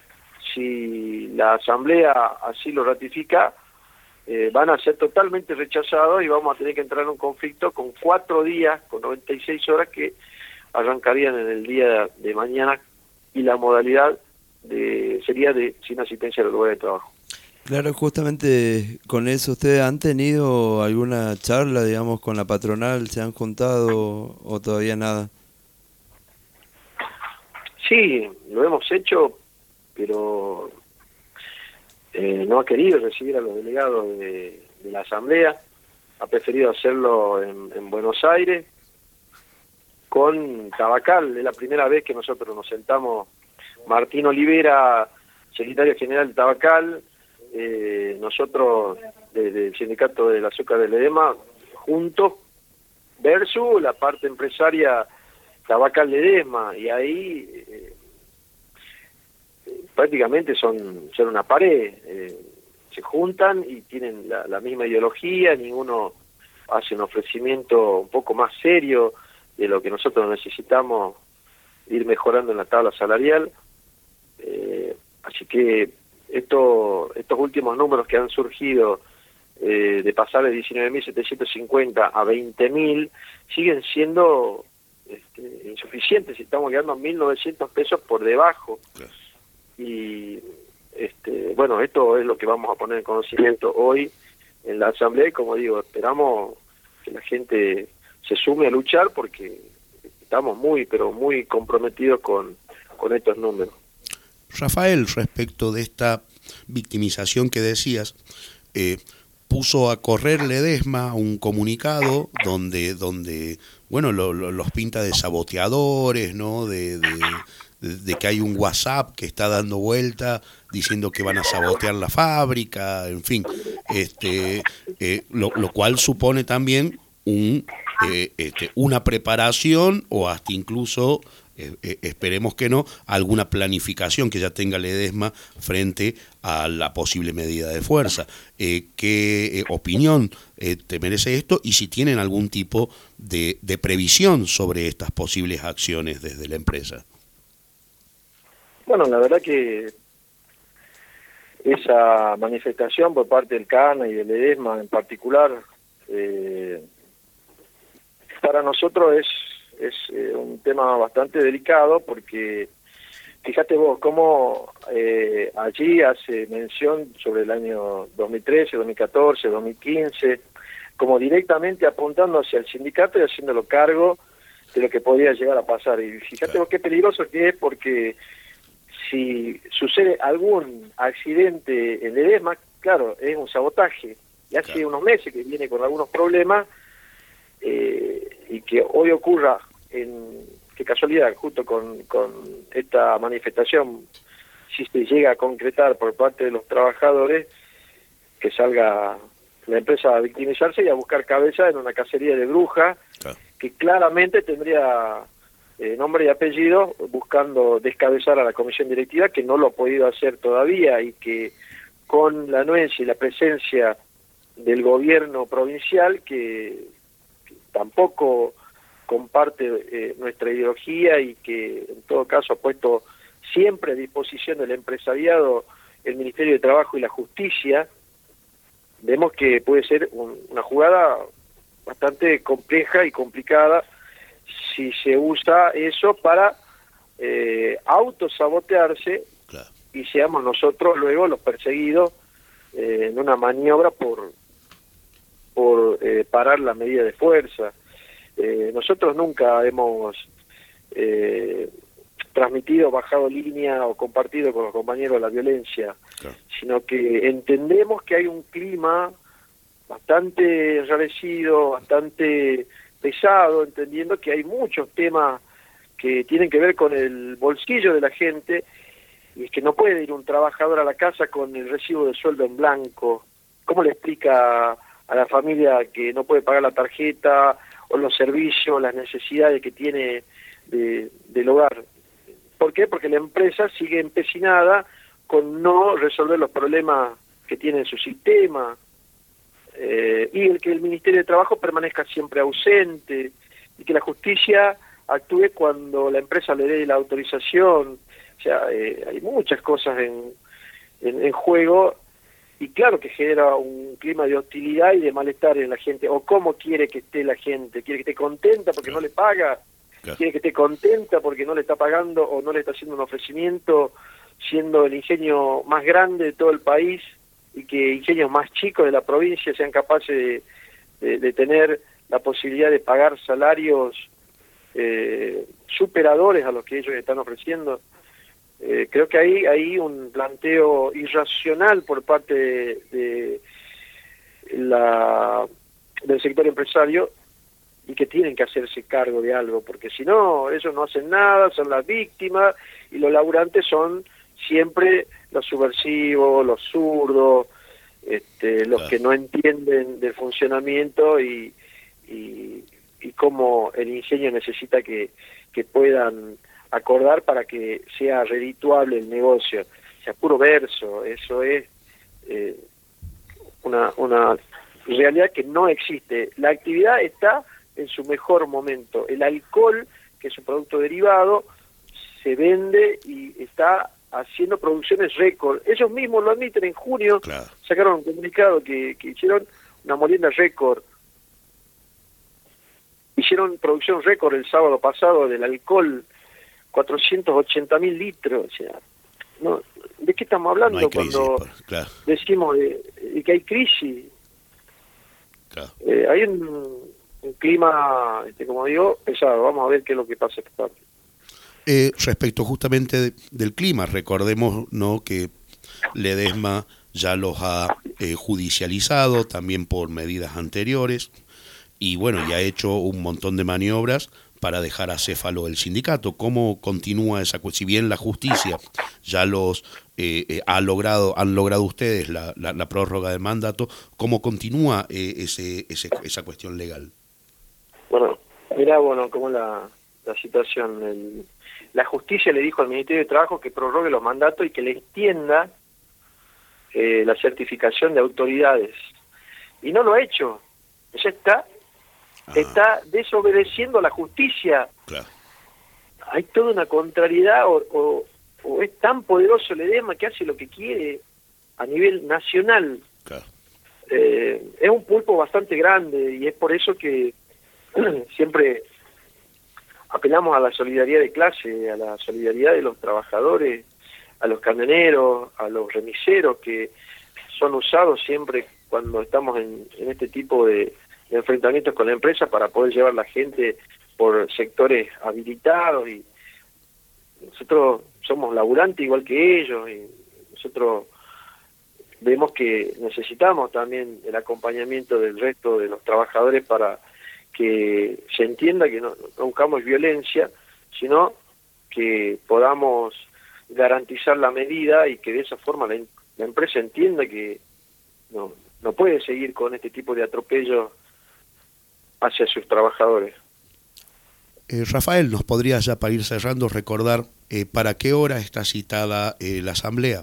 si la asamblea así lo ratifica, eh, van a ser totalmente rechazados, y vamos a tener que entrar en un conflicto con cuatro días, con noventa y seis horas, que arrancarían en el día de mañana, y la modalidad de sería de sin asistencia a los lugares de trabajo. Claro, justamente con eso, ¿ustedes han tenido alguna charla, digamos, con la patronal? ¿Se han juntado o todavía nada? Sí, lo hemos hecho, pero eh, no ha querido recibir a los delegados de, de la Asamblea, ha preferido hacerlo en, en Buenos Aires, con Tabacal. Es la primera vez que nosotros nos sentamos, Martín Olivera, secretario general de Tabacal, eh, nosotros del de, de sindicato del azúcar del Edema, juntos, versus la parte empresaria Tabacal de Edema, y ahí eh, prácticamente son, son una pared, eh, se juntan y tienen la, la misma ideología, ninguno hace un ofrecimiento un poco más serio de lo que nosotros necesitamos ir mejorando en la tabla salarial. Eh, así que esto, estos últimos números que han surgido eh, de pasar de diecinueve mil setecientos cincuenta a veinte mil siguen siendo este, insuficientes. Estamos quedando mil novecientos pesos por debajo. Y este, bueno, esto es lo que vamos a poner en conocimiento hoy en la Asamblea, y como digo, esperamos que la gente se sume a luchar porque estamos muy, pero muy comprometidos con, con estos números. Rafael, respecto de esta victimización que decías, eh, puso a correr Ledesma un comunicado donde, donde bueno, lo, lo, los pinta de saboteadores, ¿no? De, de, de, de que hay un WhatsApp que está dando vuelta diciendo que van a sabotear la fábrica, en fin, este, eh, lo, lo cual supone también un, eh, este, una preparación o hasta incluso, eh, eh, esperemos que no, alguna planificación que ya tenga Ledesma frente a la posible medida de fuerza. Eh, ¿Qué eh, opinión eh, te merece esto y si tienen algún tipo de, de previsión sobre estas posibles acciones desde la empresa? Bueno, la verdad que esa manifestación por parte del CANA y del Ledesma en particular, eh, para nosotros es, es eh, un tema bastante delicado porque fíjate vos cómo eh, allí hace mención sobre el año dos mil trece, dos mil catorce, dos mil quince, como directamente apuntando hacia el sindicato y haciéndolo cargo de lo que podría llegar a pasar. Y fíjate vos qué peligroso que es, porque si sucede algún accidente en Ledesma, claro, es un sabotaje. Y hace claro. unos meses que viene con algunos problemas, eh, y que hoy ocurra, en qué casualidad, justo con, con esta manifestación, si se llega a concretar por parte de los trabajadores, que salga la empresa a victimizarse y a buscar cabeza en una cacería de brujas, claro. que claramente tendría eh, nombre y apellido, buscando descabezar a la comisión directiva, que no lo ha podido hacer todavía, y que con la anuencia y la presencia del gobierno provincial, que, que tampoco comparte eh, nuestra ideología y que en todo caso ha puesto siempre a disposición del empresariado el Ministerio de Trabajo y la Justicia, vemos que puede ser un, una jugada bastante compleja y complicada si se usa eso para eh, autosabotearse, claro. y seamos nosotros luego los perseguidos eh, en una maniobra por, por eh, parar la medida de fuerza. Eh, nosotros nunca hemos eh, transmitido, bajado línea o compartido con los compañeros la violencia, claro. sino que entendemos que hay un clima bastante enrarecido, bastante pesado, entendiendo que hay muchos temas que tienen que ver con el bolsillo de la gente, y es que no puede ir un trabajador a la casa con el recibo de sueldo en blanco. ¿Cómo le explica a la familia que no puede pagar la tarjeta o los servicios, las necesidades que tiene de, del hogar? ¿Por qué? Porque la empresa sigue empecinada con no resolver los problemas que tiene en su sistema, eh, y el que el Ministerio de Trabajo permanezca siempre ausente, y que la justicia actúe cuando la empresa le dé la autorización. O sea, eh, hay muchas cosas en, en, en juego, y claro que genera un clima de hostilidad y de malestar en la gente. O cómo quiere que esté la gente, quiere que esté contenta porque no le paga, claro. quiere que esté contenta porque no le está pagando o no le está haciendo un ofrecimiento, siendo el ingenio más grande de todo el país, y que ingenios más chicos de la provincia sean capaces de, de, de tener la posibilidad de pagar salarios eh, superadores a los que ellos están ofreciendo. Eh, creo que hay, hay un planteo irracional por parte de, de la del sector empresario y que tienen que hacerse cargo de algo, porque si no, ellos no hacen nada, son las víctimas, y los laburantes son siempre los subversivos, los zurdos, este, los claro. que no entienden del funcionamiento y, y, y cómo el ingenio necesita que, que puedan acordar para que sea redituable el negocio. O sea, puro verso, eso es eh, una, una realidad que no existe. La actividad está en su mejor momento. El alcohol, que es un producto derivado, se vende y está haciendo producciones récord. Ellos mismos lo admiten. En junio claro. sacaron un comunicado que, que hicieron una molienda récord. Hicieron producción récord el sábado pasado del alcohol, cuatrocientos ochenta mil litros. O sea, no, ¿de qué estamos hablando no crisis, cuando por, claro. decimos de, de que hay crisis? Claro. Eh, hay un, un clima, este, como digo, pesado. Vamos a ver qué es lo que pasa esta tarde. Eh, respecto justamente de, del clima, recordemos no que Ledesma ya los ha eh, judicializado también por medidas anteriores y bueno, ya ha hecho un montón de maniobras para dejar acéfalo el sindicato. ¿Cómo continúa esa cuestión? Si bien la justicia ya los eh, eh, ha logrado, han logrado ustedes la, la, la prórroga del mandato, ¿cómo continúa eh, ese, ese esa cuestión legal? Bueno, mira, bueno, cómo la, la situación, el, la justicia le dijo al Ministerio de Trabajo que prorrogue los mandatos y que le extienda eh, la certificación de autoridades. Y no lo ha hecho. Ya está, ah. está desobedeciendo a la justicia. Claro. Hay toda una contrariedad, o, o, o es tan poderoso el Ledesma que hace lo que quiere a nivel nacional. Claro. Eh, es un pulpo bastante grande y es por eso que siempre apelamos a la solidaridad de clase, a la solidaridad de los trabajadores, a los camioneros, a los remiseros que son usados siempre cuando estamos en, en este tipo de, de enfrentamientos con la empresa para poder llevar la gente por sectores habilitados. Y nosotros somos laburantes igual que ellos y nosotros vemos que necesitamos también el acompañamiento del resto de los trabajadores para que se entienda que no, no buscamos violencia, sino que podamos garantizar la medida y que de esa forma la, la empresa entienda que no, no puede seguir con este tipo de atropellos hacia sus trabajadores. Eh, Rafael, ¿nos podrías ya para ir cerrando recordar eh, para qué hora está citada eh, la asamblea?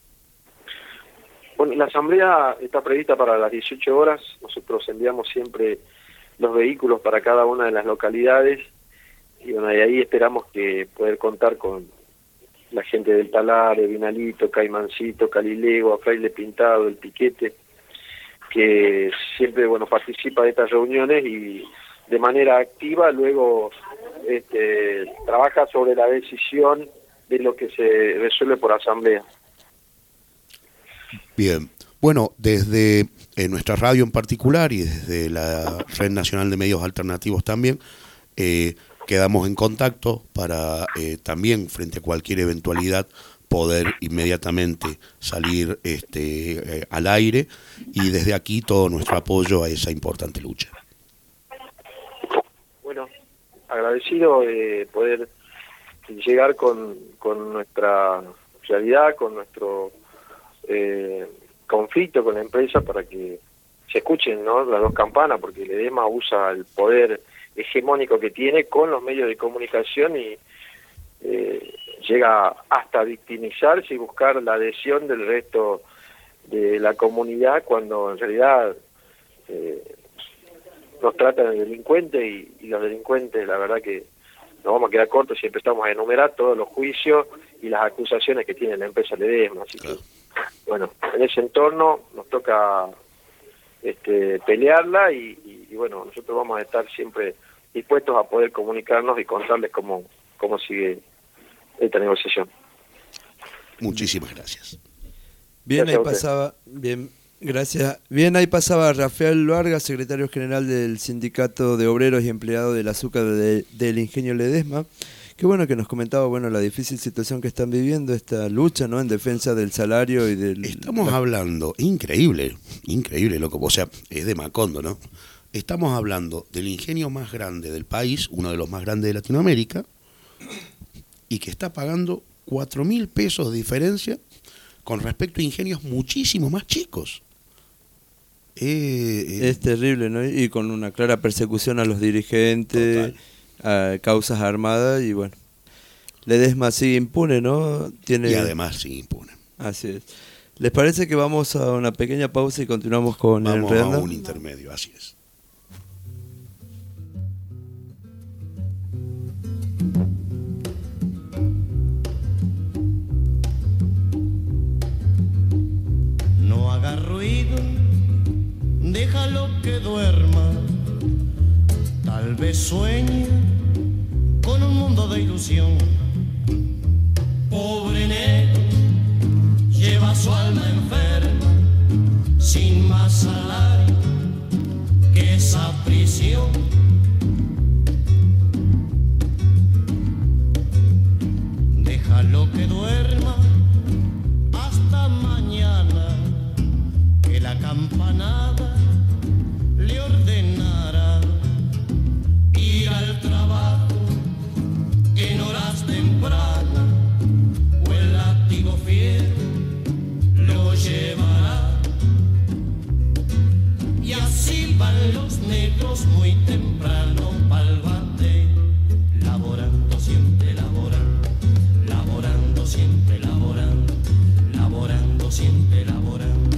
Bueno, la asamblea está prevista para las dieciocho horas. Nosotros enviamos siempre los vehículos para cada una de las localidades y bueno, de ahí esperamos que poder contar con la gente del Talar, de Vinalito, Caimancito, Calilego, Fraile Pintado, El Piquete, que siempre bueno participa de estas reuniones y de manera activa luego este, trabaja sobre la decisión de lo que se resuelve por asamblea. Bien, bueno, desde eh, nuestra radio en particular y desde la Red Nacional de Medios Alternativos también, eh, quedamos en contacto para eh, también, frente a cualquier eventualidad, poder inmediatamente salir este, eh, al aire y desde aquí todo nuestro apoyo a esa importante lucha. Bueno, agradecido de poder llegar con, con nuestra realidad, con nuestro eh, conflicto con la empresa para que se escuchen, ¿no?, las dos campanas, porque el Ledesma usa el poder hegemónico que tiene con los medios de comunicación y eh, llega hasta victimizarse y buscar la adhesión del resto de la comunidad cuando en realidad eh, nos tratan de delincuentes y, y los delincuentes, la verdad que nos vamos a quedar cortos si empezamos a enumerar todos los juicios y las acusaciones que tiene la empresa Ledesma. Así que, bueno, en ese entorno nos toca este, pelearla y, y, y bueno, nosotros vamos a estar siempre dispuestos a poder comunicarnos y contarles cómo, cómo sigue esta negociación. Muchísimas gracias. Bien, Gracias ahí pasaba, bien, gracias. Bien, ahí pasaba Rafael Vargas, secretario general del Sindicato de Obreros y Empleados del Azúcar de, del Ingenio Ledesma, que Qué bueno que nos comentaba, bueno, la difícil situación que están viviendo, esta lucha, ¿no?, en defensa del salario y del... Estamos la... hablando, increíble, increíble, loco, o sea, es de Macondo, ¿no? Estamos hablando del ingenio más grande del país, uno de los más grandes de Latinoamérica, y que está pagando cuatro mil pesos de diferencia con respecto a ingenios muchísimo más chicos. Eh, eh. Es terrible, ¿no? Y con una clara persecución a los dirigentes... Total. A causas armadas y bueno, Ledesma sigue impune, ¿no? Tiene... Y además sigue impune. Así es. ¿Les parece que vamos a una pequeña pausa y continuamos con vamos Enredando? A un intermedio, así es. No haga ruido, déjalo que duerma. Tal vez sueñe con un mundo de ilusión. Pobre negro, lleva su alma enferma, sin más salario que esa prisión. Déjalo que duerma hasta mañana, que la campanada le ordenará ir al trabajo en horas tempranas, o el látigo fiel lo llevará. Y así van los negros muy temprano pa'l bate, laborando siempre laborando, laborando siempre laborando, laborando siempre laborando.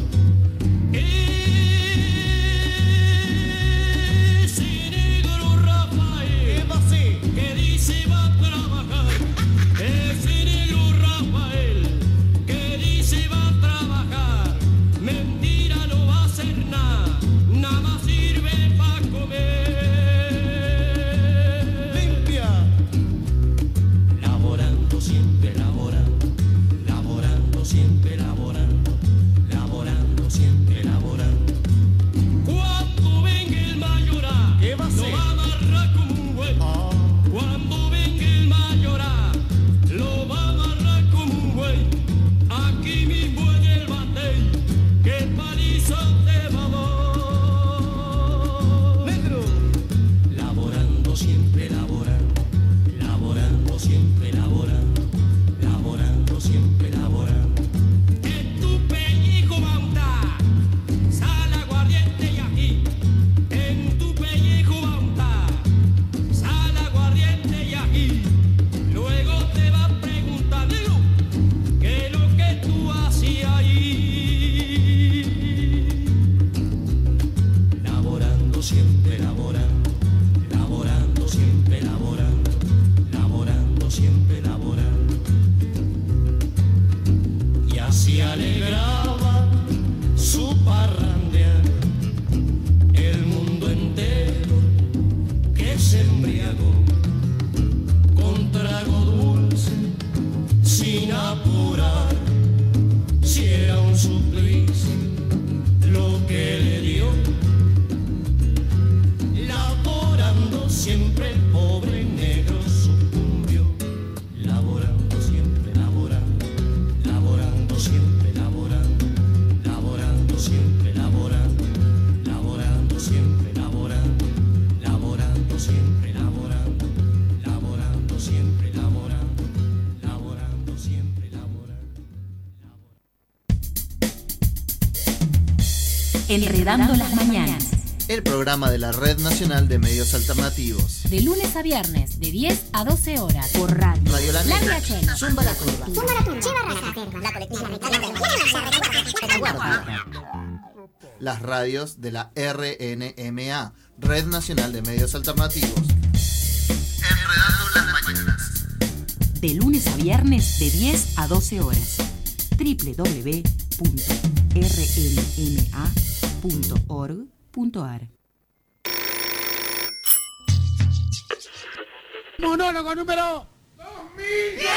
Enredando las mañanas. El programa de la Red Nacional de Medios Alternativos. De lunes a viernes, de diez a doce horas. Por radio. Radio La Negra. La Chena. Zumba la Curva. Zumba la Curva. Lleva raza. La colectiva. Las radios de la R N M A, Red Nacional de Medios Alternativos. Enredando las mañanas. De lunes a viernes, de diez a doce horas. doble u doble u doble u punto r n m a punto org punto a r. Monólogo número dos mil diez.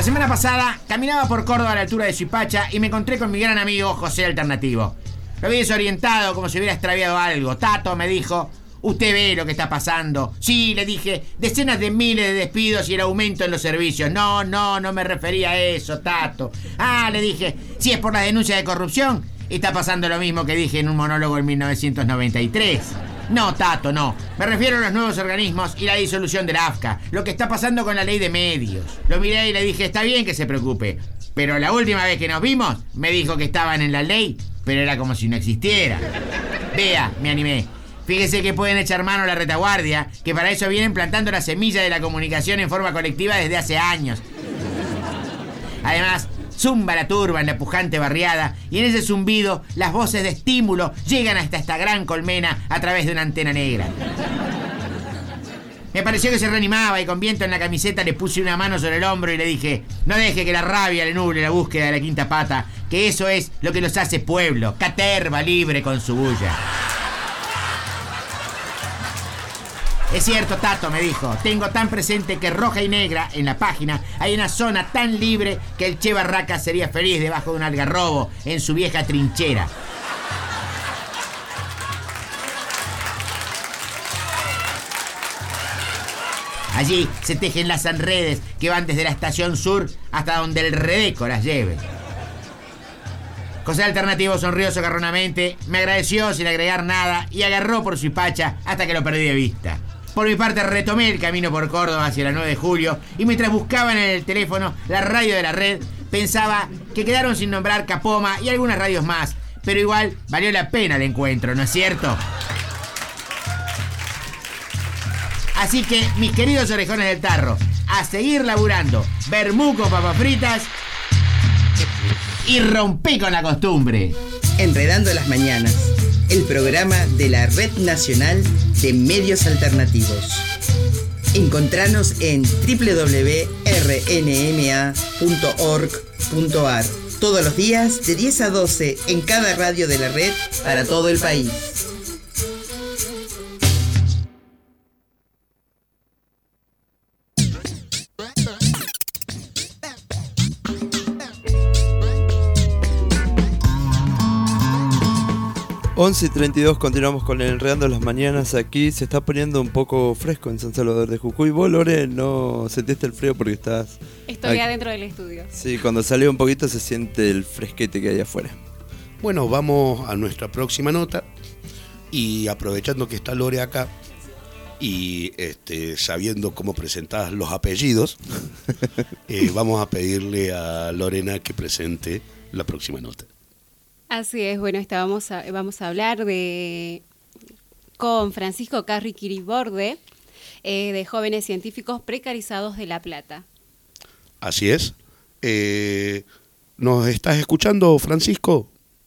La semana pasada caminaba por Córdoba a la altura de Suipacha y me encontré con mi gran amigo José Alternativo. Lo vi desorientado, como si hubiera extraviado algo. Tato, me dijo, usted ve lo que está pasando. Sí, le dije, decenas de miles de despidos y el aumento en los servicios. No, no, no me refería a eso, Tato. Ah, le dije, si es por la denuncia de corrupción, está pasando lo mismo que dije en un monólogo en mil novecientos noventa y tres. No, Tato, no. Me refiero a los nuevos organismos y la disolución de la A F C A. Lo que está pasando con la ley de medios. Lo miré y le dije, está bien que se preocupe. Pero la última vez que nos vimos, me dijo que estaban en la ley, pero era como si no existiera. Vea, me animé. Fíjese que pueden echar mano a la retaguardia, que para eso vienen plantando la semilla de la comunicación en forma colectiva desde hace años. Además, zumba la turba en la pujante barriada y en ese zumbido las voces de estímulo llegan hasta esta gran colmena a través de una antena negra. Me pareció que se reanimaba y con viento en la camiseta le puse una mano sobre el hombro y le dije, no deje que la rabia le nuble la búsqueda de la quinta pata, que eso es lo que los hace pueblo, caterva libre con su bulla. Es cierto, Tato, me dijo, tengo tan presente que roja y negra, en la página, hay una zona tan libre que el Che Barraca sería feliz debajo de un algarrobo en su vieja trinchera. Allí se tejen las enredes que van desde la estación sur hasta donde el Redeco las lleve. José Alternativo sonrió socarronamente, me agradeció sin agregar nada y agarró por Suipacha hasta que lo perdí de vista. Por mi parte retomé el camino por Córdoba hacia la nueve de julio y mientras buscaban en el teléfono la radio de la red, pensaba que quedaron sin nombrar Capoma y algunas radios más, pero igual valió la pena el encuentro, ¿no es cierto? Así que, mis queridos orejones del tarro, a seguir laburando, vermú con papas fritas y rompí con la costumbre. Enredando las Mañanas, el programa de la Red Nacional de Medios Alternativos. Encontranos en doble u doble u doble u punto r n m a punto org punto a r todos los días de diez a doce en cada radio de la red para todo el país. once y treinta y dos, continuamos con el Enredando las Mañanas. Aquí se está poniendo un poco fresco en San Salvador de Jujuy. ¿Vos, Lore, no sentiste el frío porque estás...? Estoy aquí adentro del estudio. Sí, cuando salió un poquito se siente el fresquete que hay afuera. Bueno, vamos a nuestra próxima nota y aprovechando que está Lore acá y este, sabiendo cómo presentás los apellidos, eh, vamos a pedirle a Lorena que presente la próxima nota. Así es, bueno, esta vamos a, vamos a hablar de con Francisco Carri Quiriborde, eh, de jóvenes científicos precarizados de La Plata. Así es. Eh, ¿Nos estás escuchando, Francisco?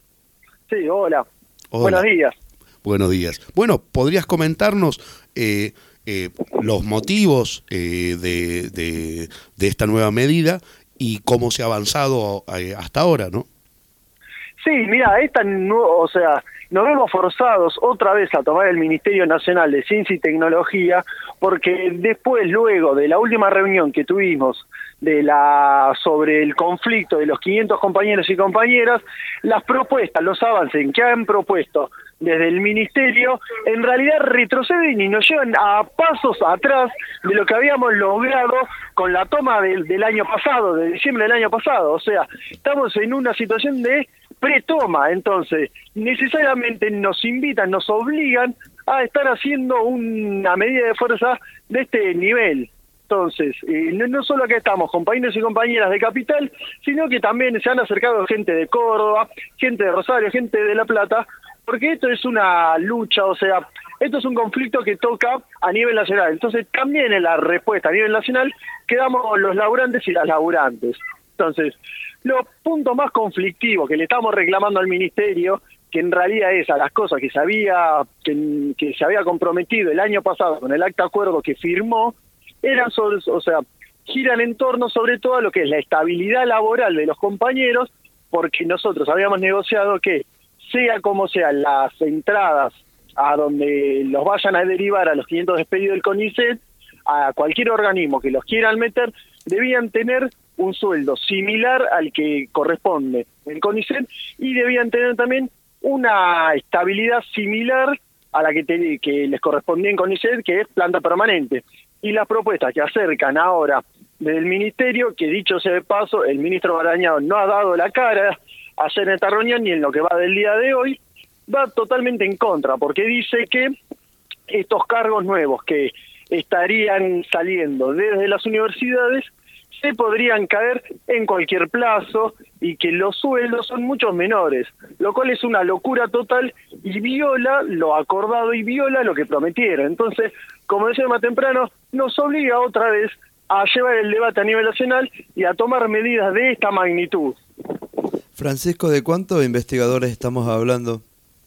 Sí, hola. Hola. Buenos días. Buenos días. Bueno, ¿podrías comentarnos eh, eh, los motivos eh, de, de, de esta nueva medida y cómo se ha avanzado eh, hasta ahora, ¿no? Sí, mira, esta no, o sea, nos vemos forzados otra vez a tomar el Ministerio Nacional de Ciencia y Tecnología, porque después, luego de la última reunión que tuvimos de la sobre el conflicto de los quinientos compañeros y compañeras, las propuestas, los avances que han propuesto desde el Ministerio, en realidad retroceden y nos llevan a pasos atrás de lo que habíamos logrado con la toma del, del año pasado, de diciembre del año pasado. O sea, estamos en una situación de pretoma, entonces necesariamente nos invitan, nos obligan a estar haciendo una medida de fuerza de este nivel. Entonces, eh, no, no solo que estamos compañeros y compañeras de Capital, sino que también se han acercado gente de Córdoba, gente de Rosario, gente de La Plata, porque esto es una lucha, o sea, esto es un conflicto que toca a nivel nacional. Entonces, también en la respuesta a nivel nacional quedamos los laburantes y las laburantes. Entonces, los puntos más conflictivos que le estamos reclamando al Ministerio, que en realidad es a las cosas que se había que, que se había comprometido el año pasado con el acta acuerdo que firmó, eran sobre, o sea, giran en torno sobre todo a lo que es la estabilidad laboral de los compañeros, porque nosotros habíamos negociado que, sea como sean las entradas a donde los vayan a derivar a los quinientos despedidos del CONICET, a cualquier organismo que los quieran meter, debían tener un sueldo similar al que corresponde en CONICET y debían tener también una estabilidad similar a la que, te, que les correspondía en CONICET, que es planta permanente. Y las propuestas que acercan ahora del Ministerio, que dicho sea de paso, el ministro Barañao no ha dado la cara ayer en esta reunión ni en lo que va del día de hoy, va totalmente en contra, porque dice que estos cargos nuevos que estarían saliendo desde las universidades se podrían caer en cualquier plazo y que los sueldos son muchos menores, lo cual es una locura total y viola lo acordado y viola lo que prometieron. Entonces, como decía más temprano, nos obliga otra vez a llevar el debate a nivel nacional y a tomar medidas de esta magnitud. Francisco, ¿de cuántos investigadores estamos hablando?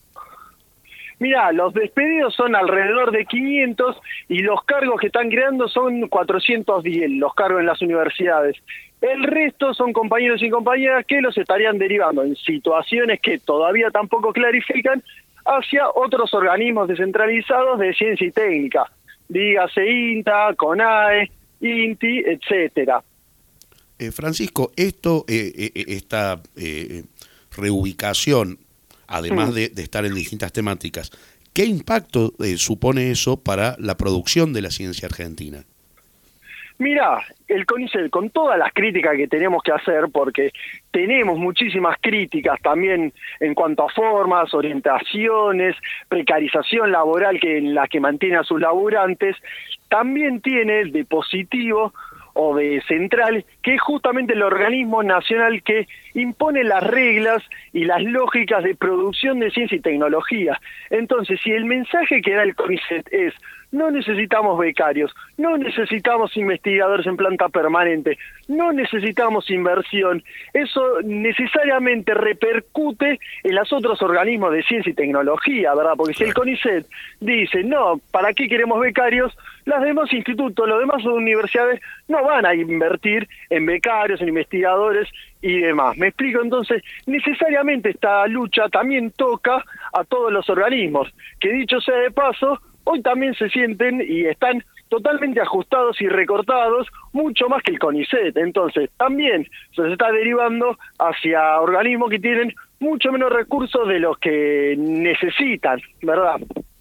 Mirá, los despedidos son alrededor de quinientos y los cargos que están creando son cuatrocientos diez, los cargos en las universidades. El resto son compañeros y compañeras que los estarían derivando en situaciones que todavía tampoco clarifican hacia otros organismos descentralizados de ciencia y técnica, dígase INTA, CONAE, INTI, etcétera. Eh, Francisco, esto, eh, eh, esta eh, reubicación, además de, de estar en distintas temáticas, ¿qué impacto eh, supone eso para la producción de la ciencia argentina? Mirá, el CONICET, con todas las críticas que tenemos que hacer, porque tenemos muchísimas críticas también en cuanto a formas, orientaciones, precarización laboral que en la que mantiene a sus laburantes, también tiene de positivo o de central, que es justamente el organismo nacional que impone las reglas y las lógicas de producción de ciencia y tecnología. Entonces, si el mensaje que da el CONICET es no necesitamos becarios, no necesitamos investigadores en planta permanente, no necesitamos inversión, eso necesariamente repercute en los otros organismos de ciencia y tecnología, ¿verdad? Porque si el CONICET dice, no, ¿para qué queremos becarios? Los demás institutos, los demás universidades no van a invertir en becarios, en investigadores y demás. ¿Me explico? Entonces, necesariamente esta lucha también toca a todos los organismos, que dicho sea de paso, hoy también se sienten y están totalmente ajustados y recortados, mucho más que el CONICET. Entonces, también se está derivando hacia organismos que tienen mucho menos recursos de los que necesitan, ¿verdad?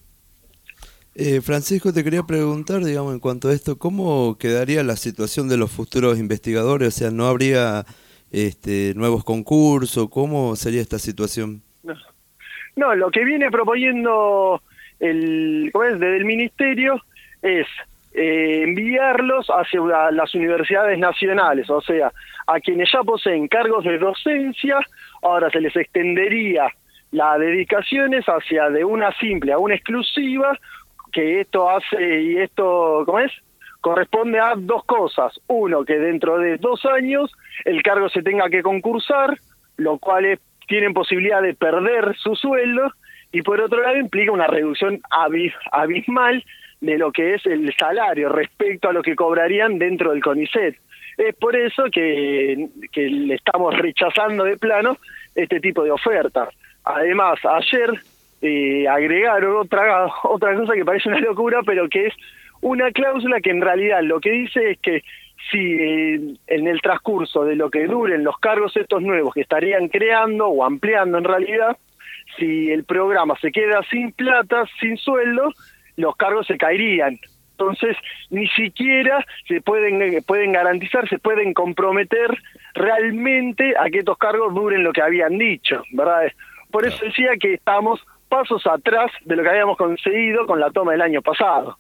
Eh, Francisco, te quería preguntar, digamos, en cuanto a esto, ¿cómo quedaría la situación de los futuros investigadores? O sea, ¿no habría este, nuevos concursos? ¿Cómo sería esta situación? No, no lo que viene proponiendo el, ¿cómo es? Desde el Ministerio es eh, enviarlos hacia una, las universidades nacionales, o sea, a quienes ya poseen cargos de docencia, ahora se les extendería las dedicaciones hacia de una simple a una exclusiva, que esto hace, y esto, ¿cómo es? Corresponde a dos cosas. Uno, que dentro de dos años el cargo se tenga que concursar, lo cual es, tienen posibilidad de perder su sueldo, y por otro lado implica una reducción abismal de lo que es el salario respecto a lo que cobrarían dentro del CONICET. Es por eso que, que le estamos rechazando de plano este tipo de ofertas. Además, ayer eh, agregaron otra, otra cosa que parece una locura, pero que es una cláusula que en realidad lo que dice es que si eh, en el transcurso de lo que duren los cargos estos nuevos que estarían creando o ampliando en realidad, si el programa se queda sin plata, sin sueldo, los cargos se caerían. Entonces, ni siquiera se pueden pueden garantizar, se pueden comprometer realmente a que estos cargos duren lo que habían dicho, ¿verdad? Por eso decía que estamos pasos atrás de lo que habíamos conseguido con la toma del año pasado.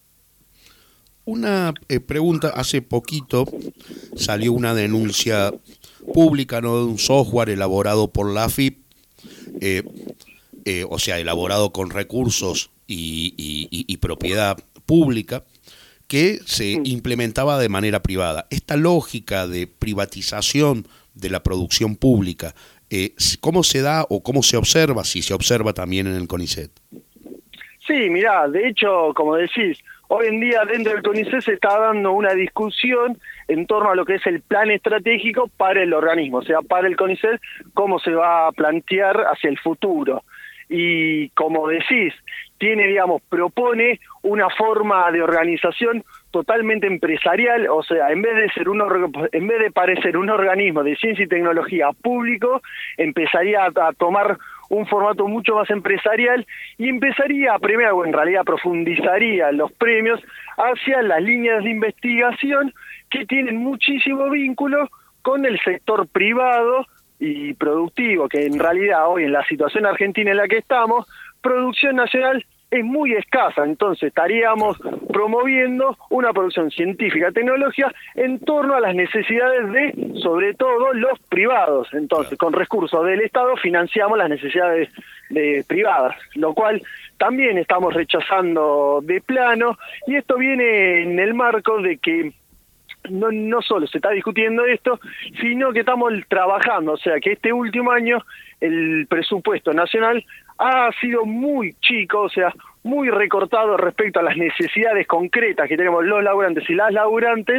Una eh, pregunta, hace poquito salió una denuncia pública, ¿no?, de un software elaborado por la A F I P, eh, eh, o sea, elaborado con recursos y, y, y, y propiedad pública, que se implementaba de manera privada. Esta lógica de privatización de la producción pública, eh, ¿cómo se da o cómo se observa, si se observa también en el CONICET? Sí, mirá, de hecho, como decís, hoy en día dentro del CONICET se está dando una discusión en torno a lo que es el plan estratégico para el organismo, o sea, para el CONICET, cómo se va a plantear hacia el futuro. Y como decís, tiene, digamos, propone una forma de organización totalmente empresarial, o sea, en vez de ser un org- en vez de parecer un organismo de ciencia y tecnología público, empezaría a, a tomar un formato mucho más empresarial y empezaría a premiar, o en realidad profundizaría los premios hacia las líneas de investigación que tienen muchísimo vínculo con el sector privado y productivo, que en realidad hoy en la situación argentina en la que estamos, producción nacional es muy escasa, entonces estaríamos promoviendo una producción científica, tecnología en torno a las necesidades de, sobre todo, los privados. Entonces, con recursos del Estado financiamos las necesidades de privadas, lo cual también estamos rechazando de plano, y esto viene en el marco de que no, no solo se está discutiendo esto, sino que estamos trabajando, o sea que este último año el presupuesto nacional ha sido muy chico, o sea, muy recortado respecto a las necesidades concretas que tenemos los laburantes y las laburantes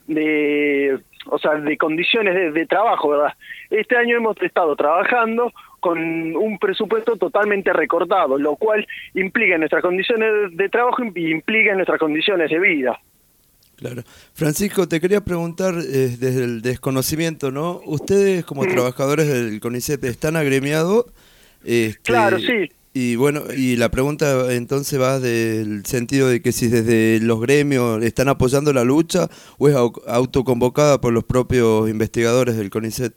de, o sea, de condiciones de, de trabajo, ¿verdad? Este año hemos estado trabajando con un presupuesto totalmente recortado, lo cual implica en nuestras condiciones de trabajo y implica en nuestras condiciones de vida. Claro. Francisco, te quería preguntar eh, desde el desconocimiento, ¿no? Ustedes como trabajadores del CONICET están agremiados. Este, claro, sí. Y bueno, y la pregunta entonces va del sentido de que si desde los gremios están apoyando la lucha o es au- autoconvocada por los propios investigadores del CONICET.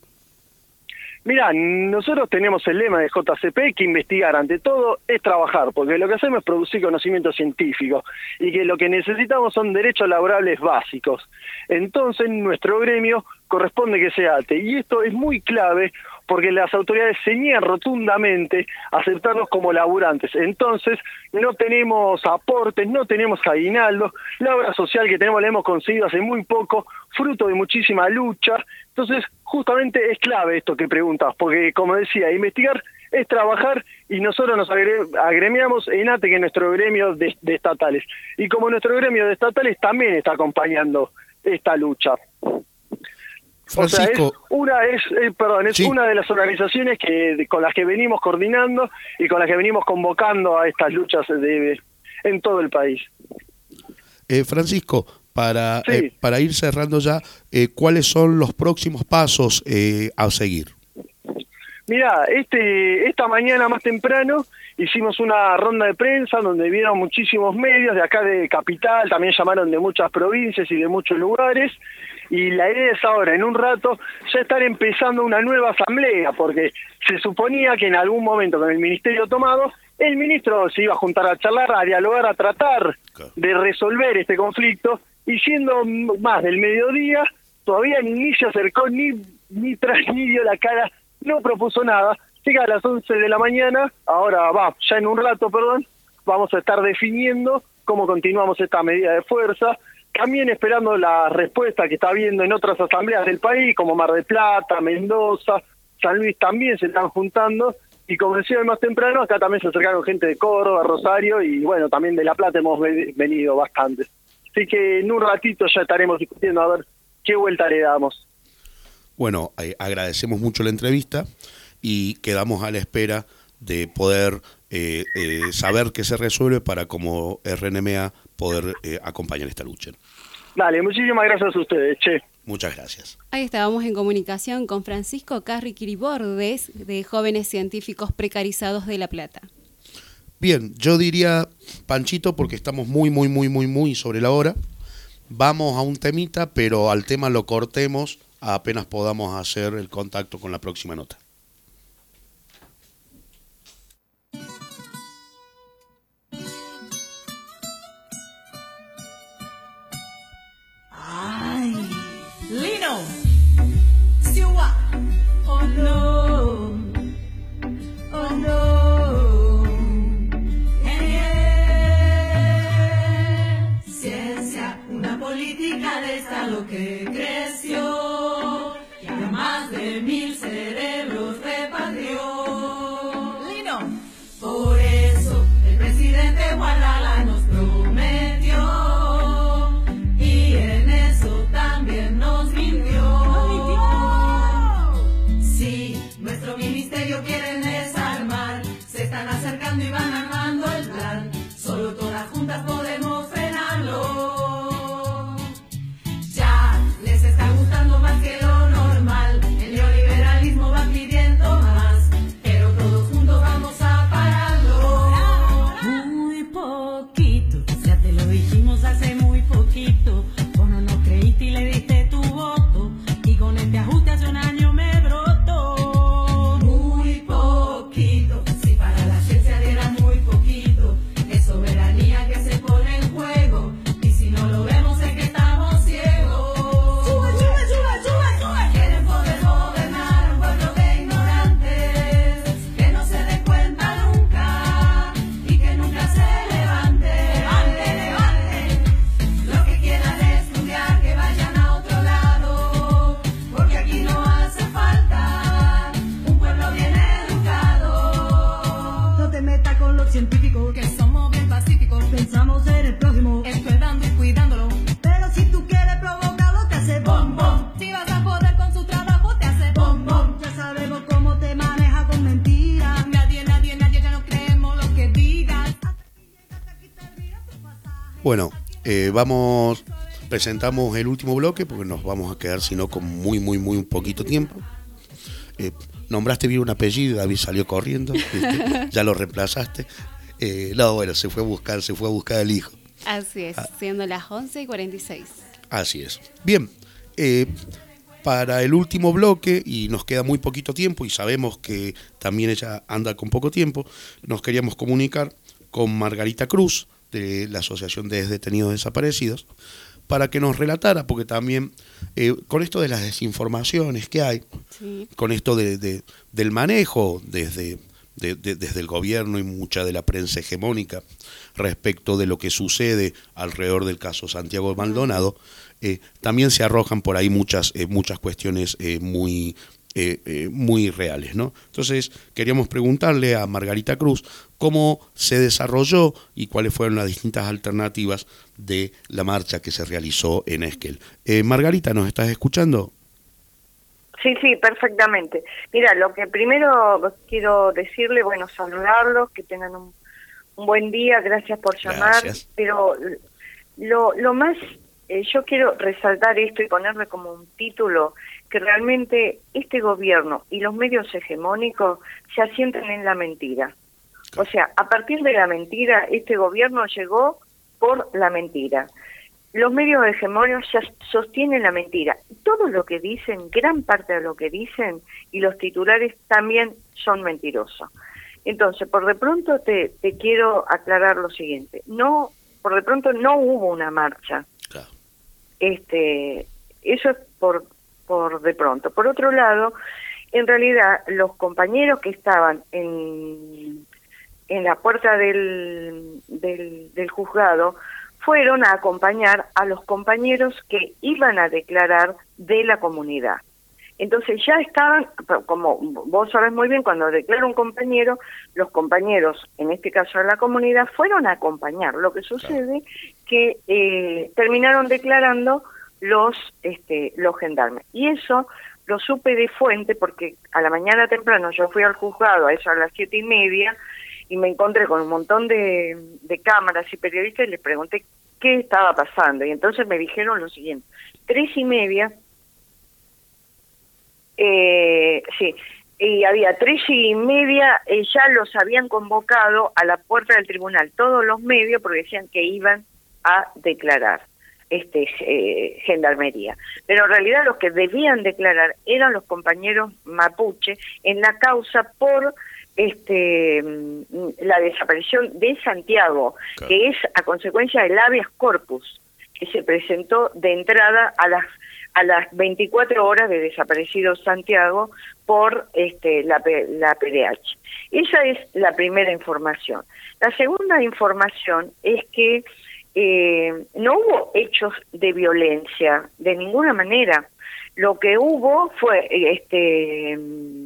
Mira, nosotros tenemos el lema de J C P que investigar ante todo es trabajar, porque lo que hacemos es producir conocimiento científico y que lo que necesitamos son derechos laborales básicos. Entonces, nuestro gremio corresponde que sea ATE, y esto es muy clave porque las autoridades se niegan rotundamente a aceptarnos como laburantes. Entonces, no tenemos aportes, no tenemos aguinaldo, la obra social que tenemos la hemos conseguido hace muy poco, fruto de muchísima lucha. Entonces, justamente es clave esto que preguntas, porque como decía, investigar es trabajar y nosotros nos agre- agremiamos en ATE, que es nuestro gremio de, de estatales. Y como nuestro gremio de estatales también está acompañando esta lucha. Francisco, o sea, es una es eh, perdón es sí. una de las organizaciones que de, con las que venimos coordinando y con las que venimos convocando a estas luchas de, en todo el país. Eh, Francisco, para Sí. eh, para ir cerrando ya, eh, ¿cuáles son los próximos pasos eh, a seguir? Mirá, este, esta mañana más temprano hicimos una ronda de prensa donde vieron muchísimos medios de acá de Capital, también llamaron de muchas provincias y de muchos lugares, y la idea es ahora, en un rato, ya estar empezando una nueva asamblea, porque se suponía que en algún momento con el ministerio tomado, el ministro se iba a juntar a charlar, a dialogar, a tratar de resolver este conflicto, y siendo más del mediodía, todavía ni se acercó, ni, ni tras ni dio la cara, no propuso nada. Llega a las once de la mañana, ahora va, ya en un rato, perdón, vamos a estar definiendo cómo continuamos esta medida de fuerza, también esperando la respuesta que está habiendo en otras asambleas del país, como Mar del Plata, Mendoza, San Luis también se están juntando, y como decía más temprano, acá también se acercaron gente de Córdoba, Rosario, y bueno, también de La Plata hemos ve- venido bastante. Así que en un ratito ya estaremos discutiendo a ver qué vuelta le damos. Bueno, eh, agradecemos mucho la entrevista y quedamos a la espera de poder eh, eh, saber qué se resuelve para como R N M A poder eh, acompañar esta lucha. Dale, muchísimas gracias a ustedes, che. Muchas gracias. Ahí estábamos en comunicación con Francisco Carri Quiribordes, de Jóvenes Científicos Precarizados de La Plata. Bien, yo diría, Panchito, porque estamos muy, muy, muy, muy, muy sobre la hora, vamos a un temita, pero al tema lo cortemos apenas podamos hacer el contacto con la próxima nota. Ay, Lino, Siwa, oh no, oh no, eh, ciencia, una política de Estado que creció, que a más de mil cerebros repatrió. Lino, por eso el presidente Guardala nos prometió. Y en eso también nos mintió. ¡Nos mintió! Sí, nuestro ministerio quieren desarmar. Se están acercando y van armando el plan. Bueno, eh, vamos, presentamos el último bloque porque nos vamos a quedar, si no, con muy, muy, muy un poquito tiempo. Eh, nombraste bien un apellido, David salió corriendo, ¿viste? Ya lo reemplazaste. Eh, no, bueno, se fue a buscar, se fue a buscar al hijo. Así es, Ah. siendo las once y cuarenta y seis. Así es. Bien, eh, para el último bloque, y nos queda muy poquito tiempo, y sabemos que también ella anda con poco tiempo, nos queríamos comunicar con Margarita Cruz, de la Asociación de Detenidos Desaparecidos, para que nos relatara, porque también eh, con esto de las desinformaciones que hay, Sí. con esto de, de- del manejo desde, de- de- desde el gobierno y mucha de la prensa hegemónica respecto de lo que sucede alrededor del caso Santiago Maldonado, eh, también se arrojan por ahí muchas, eh, muchas cuestiones eh, muy... Eh, eh, muy reales, ¿no? Entonces queríamos preguntarle a Margarita Cruz cómo se desarrolló y cuáles fueron las distintas alternativas de la marcha que se realizó en Esquel. Eh, Margarita, ¿nos estás escuchando? Sí, sí, perfectamente. Mira, lo que primero quiero decirle, bueno, saludarlos, que tengan un, un buen día, gracias por llamar, Gracias. pero lo, lo más, eh, yo quiero resaltar esto y ponerle como un título, que realmente este gobierno y los medios hegemónicos se asientan en la mentira. O sea, a partir de la mentira, este gobierno llegó por la mentira. Los medios hegemónicos ya sostienen la mentira. Todo lo que dicen, gran parte de lo que dicen, y los titulares también son mentirosos. Entonces, por de pronto te, te quiero aclarar lo siguiente. No, por de pronto no hubo una marcha. Claro. Este, eso es por, por de pronto. Por otro lado, en realidad, los compañeros que estaban en, en la puerta del, del, del juzgado fueron a acompañar a los compañeros que iban a declarar de la comunidad. Entonces ya estaban, como vos sabés muy bien, cuando declara un compañero, los compañeros, en este caso de la comunidad, fueron a acompañar. Lo que sucede que eh, terminaron declarando los este, los gendarmes. Y eso lo supe de fuente porque a la mañana temprano yo fui al juzgado, a eso a las siete y media, y me encontré con un montón de, de cámaras y periodistas y les pregunté qué estaba pasando. Y entonces me dijeron lo siguiente: tres y media, eh, sí, y había tres y media, eh, ya los habían convocado a la puerta del tribunal, todos los medios, porque decían que iban a declarar este eh, gendarmería. Pero en realidad los que debían declarar eran los compañeros mapuche en la causa por este la desaparición de Santiago, claro, que es a consecuencia del habeas corpus que se presentó de entrada a las a las veinticuatro horas de desaparecido Santiago por este la, la P D H. Esa es la primera información. La segunda información es que eh, no hubo hechos de violencia de ninguna manera. Lo que hubo fue este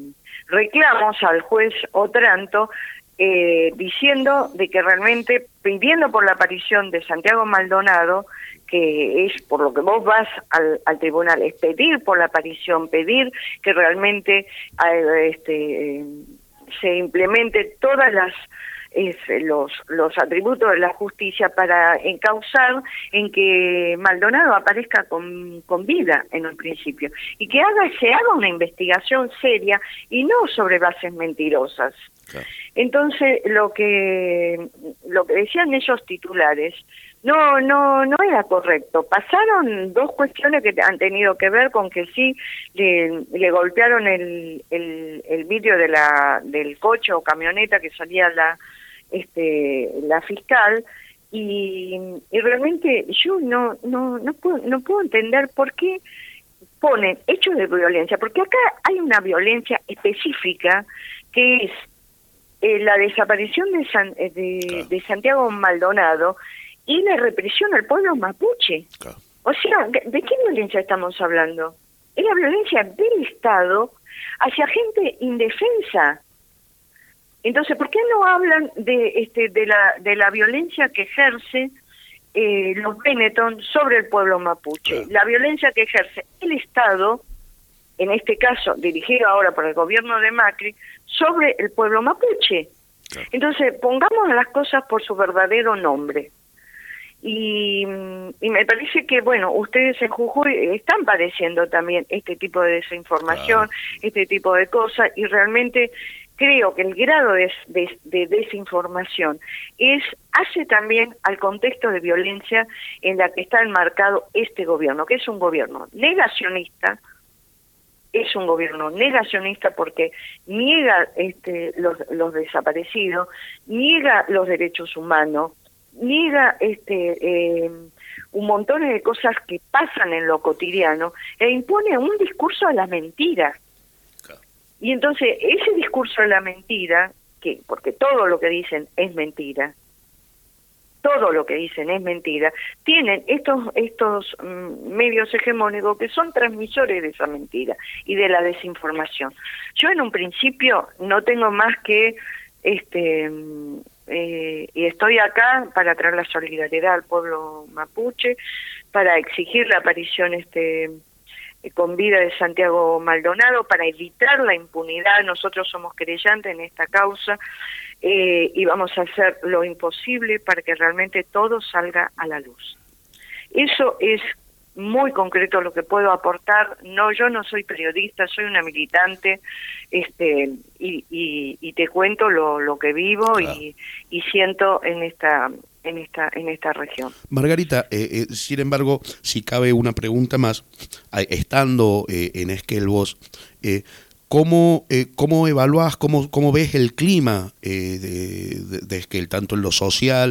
reclamos al juez Otranto eh, diciendo de que realmente, pidiendo por la aparición de Santiago Maldonado, que es por lo que vos vas al, al tribunal, es pedir por la aparición, pedir que realmente eh, este, eh, se implemente todas las es, los los atributos de la justicia para encauzar en que Maldonado aparezca con, con vida en un principio y que haga se haga una investigación seria y no sobre bases mentirosas. Claro. Entonces lo que lo que decían esos titulares no no no era correcto. Pasaron dos cuestiones que han tenido que ver con que sí le, le golpearon el, el, el vidrio de la del coche o camioneta que salía la este la fiscal y, y realmente yo no no no puedo no puedo entender por qué ponen hechos de violencia, porque acá hay una violencia específica que es eh, la desaparición de, San, de, claro. de Santiago Maldonado y la represión al pueblo mapuche. Claro. O sea, ¿de qué violencia estamos hablando? Es la violencia del Estado hacia gente indefensa. Entonces, ¿por qué no hablan de este de la de la violencia que ejerce eh, los Benetton sobre el pueblo mapuche? Claro. La violencia que ejerce el Estado, en este caso dirigido ahora por el gobierno de Macri, sobre el pueblo mapuche. Claro. Entonces, pongamos las cosas por su verdadero nombre. Y, y me parece que, bueno, ustedes en Jujuy están padeciendo también este tipo de desinformación, claro. este tipo de cosas, y realmente creo que el grado de, de, de desinformación es hace también al contexto de violencia en la que está enmarcado este gobierno, que es un gobierno negacionista, es un gobierno negacionista porque niega este, los, los desaparecidos, niega los derechos humanos, niega este eh, un montón de cosas que pasan en lo cotidiano e impone un discurso de la mentira. Y entonces ese discurso de la mentira, que porque todo lo que dicen es mentira, todo lo que dicen es mentira, tienen estos estos mm, medios hegemónicos que son transmisores de esa mentira y de la desinformación. Yo en un principio no tengo más que este eh, y estoy acá para traer la solidaridad al pueblo mapuche, para exigir la aparición este con vida de Santiago Maldonado, para evitar la impunidad. Nosotros somos querellantes en esta causa eh, y vamos a hacer lo imposible para que realmente todo salga a la luz. Eso es muy concreto lo que puedo aportar. No, yo no soy periodista, soy una militante, este y, y, y te cuento lo, lo que vivo, claro. y, y siento en esta en esta en esta región. Margarita, eh, eh, sin embargo, si cabe una pregunta más, estando eh, en Esquelvos, eh, ¿cómo, eh, ¿cómo evaluás, cómo, cómo ves el clima eh, de, de, de Esquel, tanto en lo social?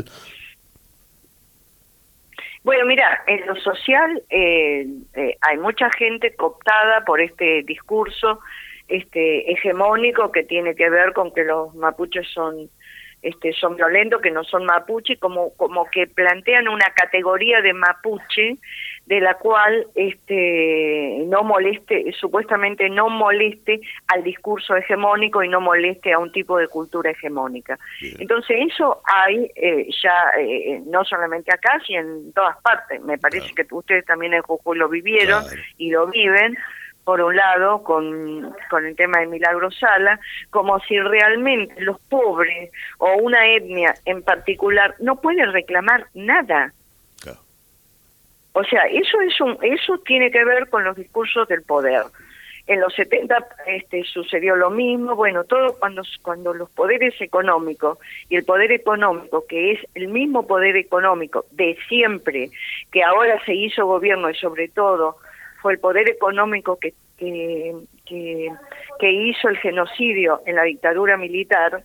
Bueno, mira, en lo social eh, eh, hay mucha gente cooptada por este discurso este hegemónico que tiene que ver con que los mapuches son este son violentos, que no son mapuche, como como que plantean una categoría de mapuche de la cual este no moleste, supuestamente no moleste al discurso hegemónico y no moleste a un tipo de cultura hegemónica. Bien. Entonces eso hay eh, ya eh, no solamente acá, sino en todas partes. Me parece claro. que ustedes también en Jujuy lo vivieron claro. y lo viven. Por un lado, con, con el tema de Milagro Sala, como si realmente los pobres o una etnia en particular no pueden reclamar nada. Claro. O sea, eso es un, eso tiene que ver con los discursos del poder. En los setenta este, sucedió lo mismo. Bueno, todo cuando, cuando los poderes económicos, y el poder económico, que es el mismo poder económico de siempre, que ahora se hizo gobierno y sobre todo fue el poder económico que, que, que, que hizo el genocidio en la dictadura militar.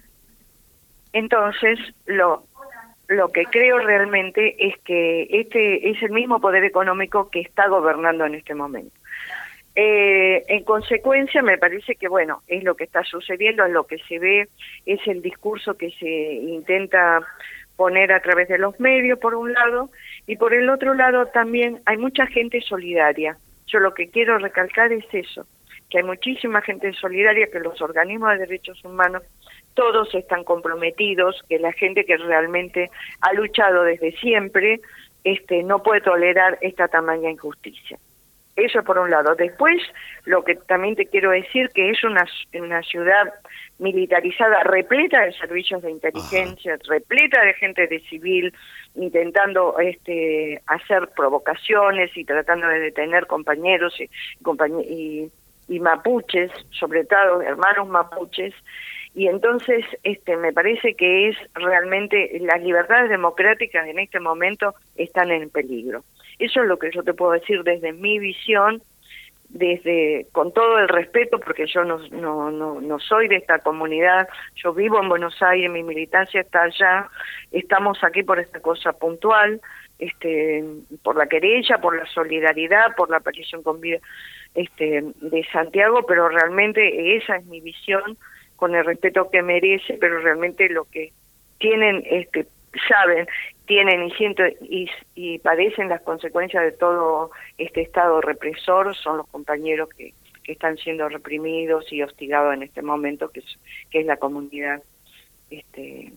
Entonces, lo, lo que creo realmente es que este es el mismo poder económico que está gobernando en este momento. Eh, en consecuencia, me parece que, bueno, es lo que está sucediendo, es lo que se ve, es el discurso que se intenta poner a través de los medios, por un lado, y por el otro lado también hay mucha gente solidaria. Yo lo que quiero recalcar es eso, que hay muchísima gente solidaria, que los organismos de derechos humanos todos están comprometidos, que la gente que realmente ha luchado desde siempre este, no puede tolerar esta tamaña injusticia. Eso por un lado. Después, lo que también te quiero decir, que es una, una ciudad militarizada, repleta de servicios de inteligencia, Ajá. repleta de gente de civil, intentando este hacer provocaciones y tratando de detener compañeros y, compañ y, y mapuches, sobre todo hermanos mapuches. Y entonces este me parece que es realmente las libertades democráticas en este momento están en peligro. Eso es lo que yo te puedo decir desde mi visión, desde con todo el respeto, porque yo no, no, no, no soy de esta comunidad, yo vivo en Buenos Aires, mi militancia está allá, estamos aquí por esta cosa puntual, este, por la querella, por la solidaridad, por la aparición con vida este, de Santiago, pero realmente esa es mi visión, con el respeto que merece, pero realmente lo que tienen, este, saben, tienen y siento y, y padecen las consecuencias de todo este estado represor son los compañeros que, que están siendo reprimidos y hostigados en este momento, que es, que es la comunidad este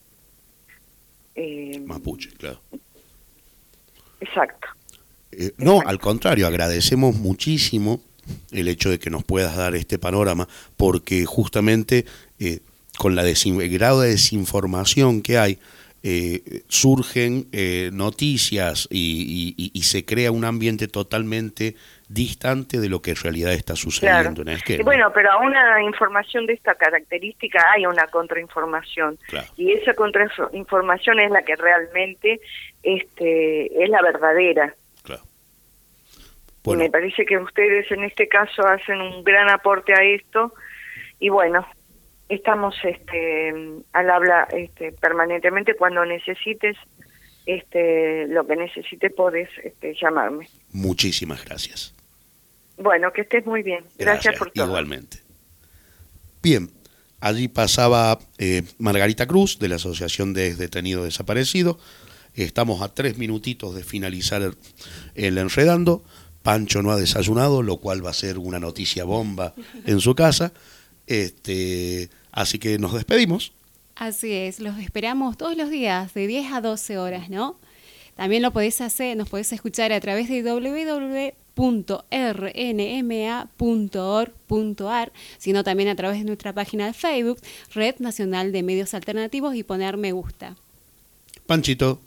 eh, mapuche, claro. Exacto. Eh, no, exacto. Al contrario, agradecemos muchísimo el hecho de que nos puedas dar este panorama, porque justamente eh, con la el grado de desinformación que hay, eh, surgen eh, noticias y, y, y se crea un ambiente totalmente distante de lo que en realidad está sucediendo Claro. en el Y esquema. bueno, pero a una información de esta característica hay una contrainformación. Claro. Y esa contrainformación es la que realmente este, es la verdadera. Claro. Y me parece que ustedes en este caso hacen un gran aporte a esto. Y bueno, estamos este, al habla este, permanentemente. Cuando necesites este, lo que necesites, podés este, llamarme. Muchísimas gracias. Bueno, que estés muy bien. Gracias, Gracias, por todo. igualmente. Bien, allí pasaba eh, Margarita Cruz, de la Asociación de Detenidos Desaparecidos. Estamos a tres minutitos de finalizar el, el Enredando. Pancho no ha desayunado, lo cual va a ser una noticia bomba en su casa. Este, así que nos despedimos. Así es, los esperamos todos los días de diez a doce horas, ¿no? También lo podés hacer, nos podés escuchar a través de doble u doble u doble u punto r n m a punto org punto a r, sino también a través de nuestra página de Facebook, Red Nacional de Medios Alternativos, y poner me gusta. Panchito.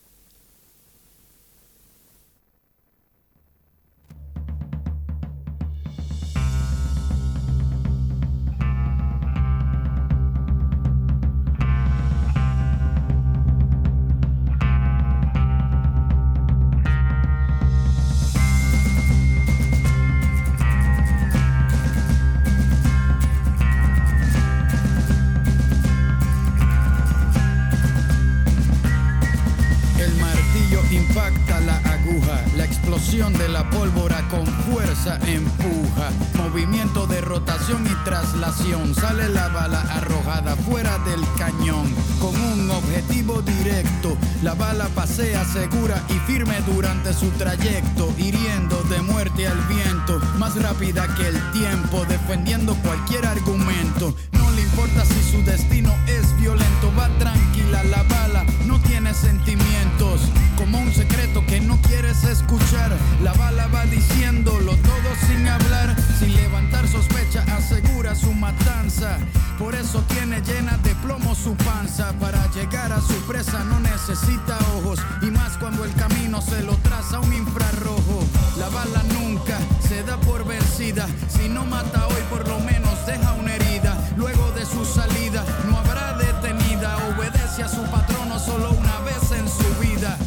Impacta la aguja, la explosión de la pólvora con fuerza empuja, movimiento de rotación y traslación, sale la bala arrojada fuera del cañón, con un objetivo directo, la bala pasea segura y firme durante su trayecto, hiriendo de muerte al viento, más rápida que el tiempo, defendiendo cualquier argumento, no le importa si su destino es violento, va tranquila la bala, no tiene sentimientos, como un secreto que no quieres escuchar. La bala va diciéndolo todo sin hablar, sin levantar sospecha, asegura su matanza. Por eso tiene llena de plomo su panza. Para llegar a su presa no necesita ojos, y más cuando el camino se lo traza un infrarrojo. La bala nunca se da por vencida, si no mata hoy por lo menos deja una herida. Luego de su salida no habrá detenida, obedece a su patrono solo una vez en su vida.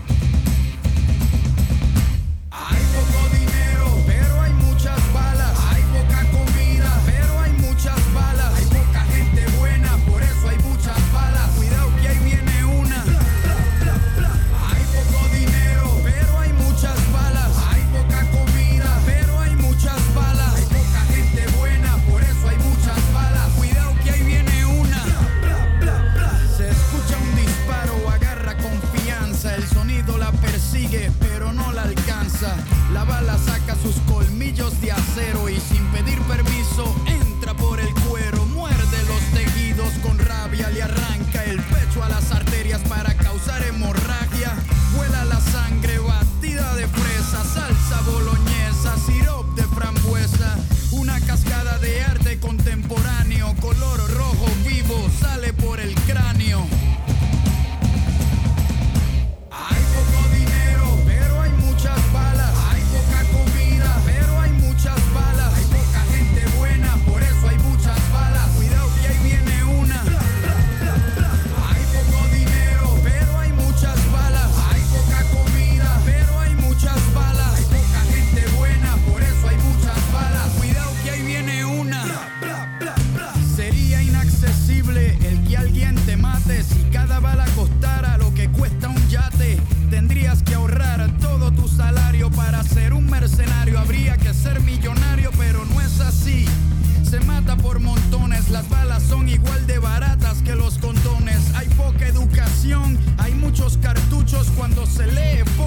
Hay poco dinero, pero hay muchas balas. Hay poca comida, pero hay muchas balas. Hay poca gente buena, por eso hay muchas balas. Cuidado que ahí viene una. Hay poco dinero, pero hay muchas balas. Hay poca comida, pero hay muchas balas. Hay poca gente buena, por eso hay muchas balas. Cuidado que ahí viene una. Se escucha un disparo, agarra confianza. El sonido la persigue, pero no la alcanza. La bala saca sus colmillos de acero y sin pedir permiso entra por el cuero. Muerde los tejidos con rabia, le arranca el pecho a las arterias para causar hemorragia. Vuela la sangre batida de fresa, salsa boloñesa, sirop de frambuesa. Una cascada de arte contemporáneo, color rojo vivo, sale por el cráneo. Hay poco dinero, pero hay muchas balas. Hay poca comida, pero hay muchas balas. Hay poca gente buena, por eso hay muchas balas. Cuidado que ahí viene una. Hay poco dinero, pero hay muchas balas. Hay poca comida, pero hay muchas balas. Hay poca gente buena, por eso hay muchas balas. Cuidado que ahí viene una. Sería inaccesible el que alguien te mate. Si cada bala costara lo que cuesta un yate, tendrías que ahorrar todo tu salario para ser un mercenario. Habría que ser millonario, pero no es así. Se mata por montones, las balas son igual de baratas que los condones. Hay poca educación, hay muchos cartuchos cuando se lee poco.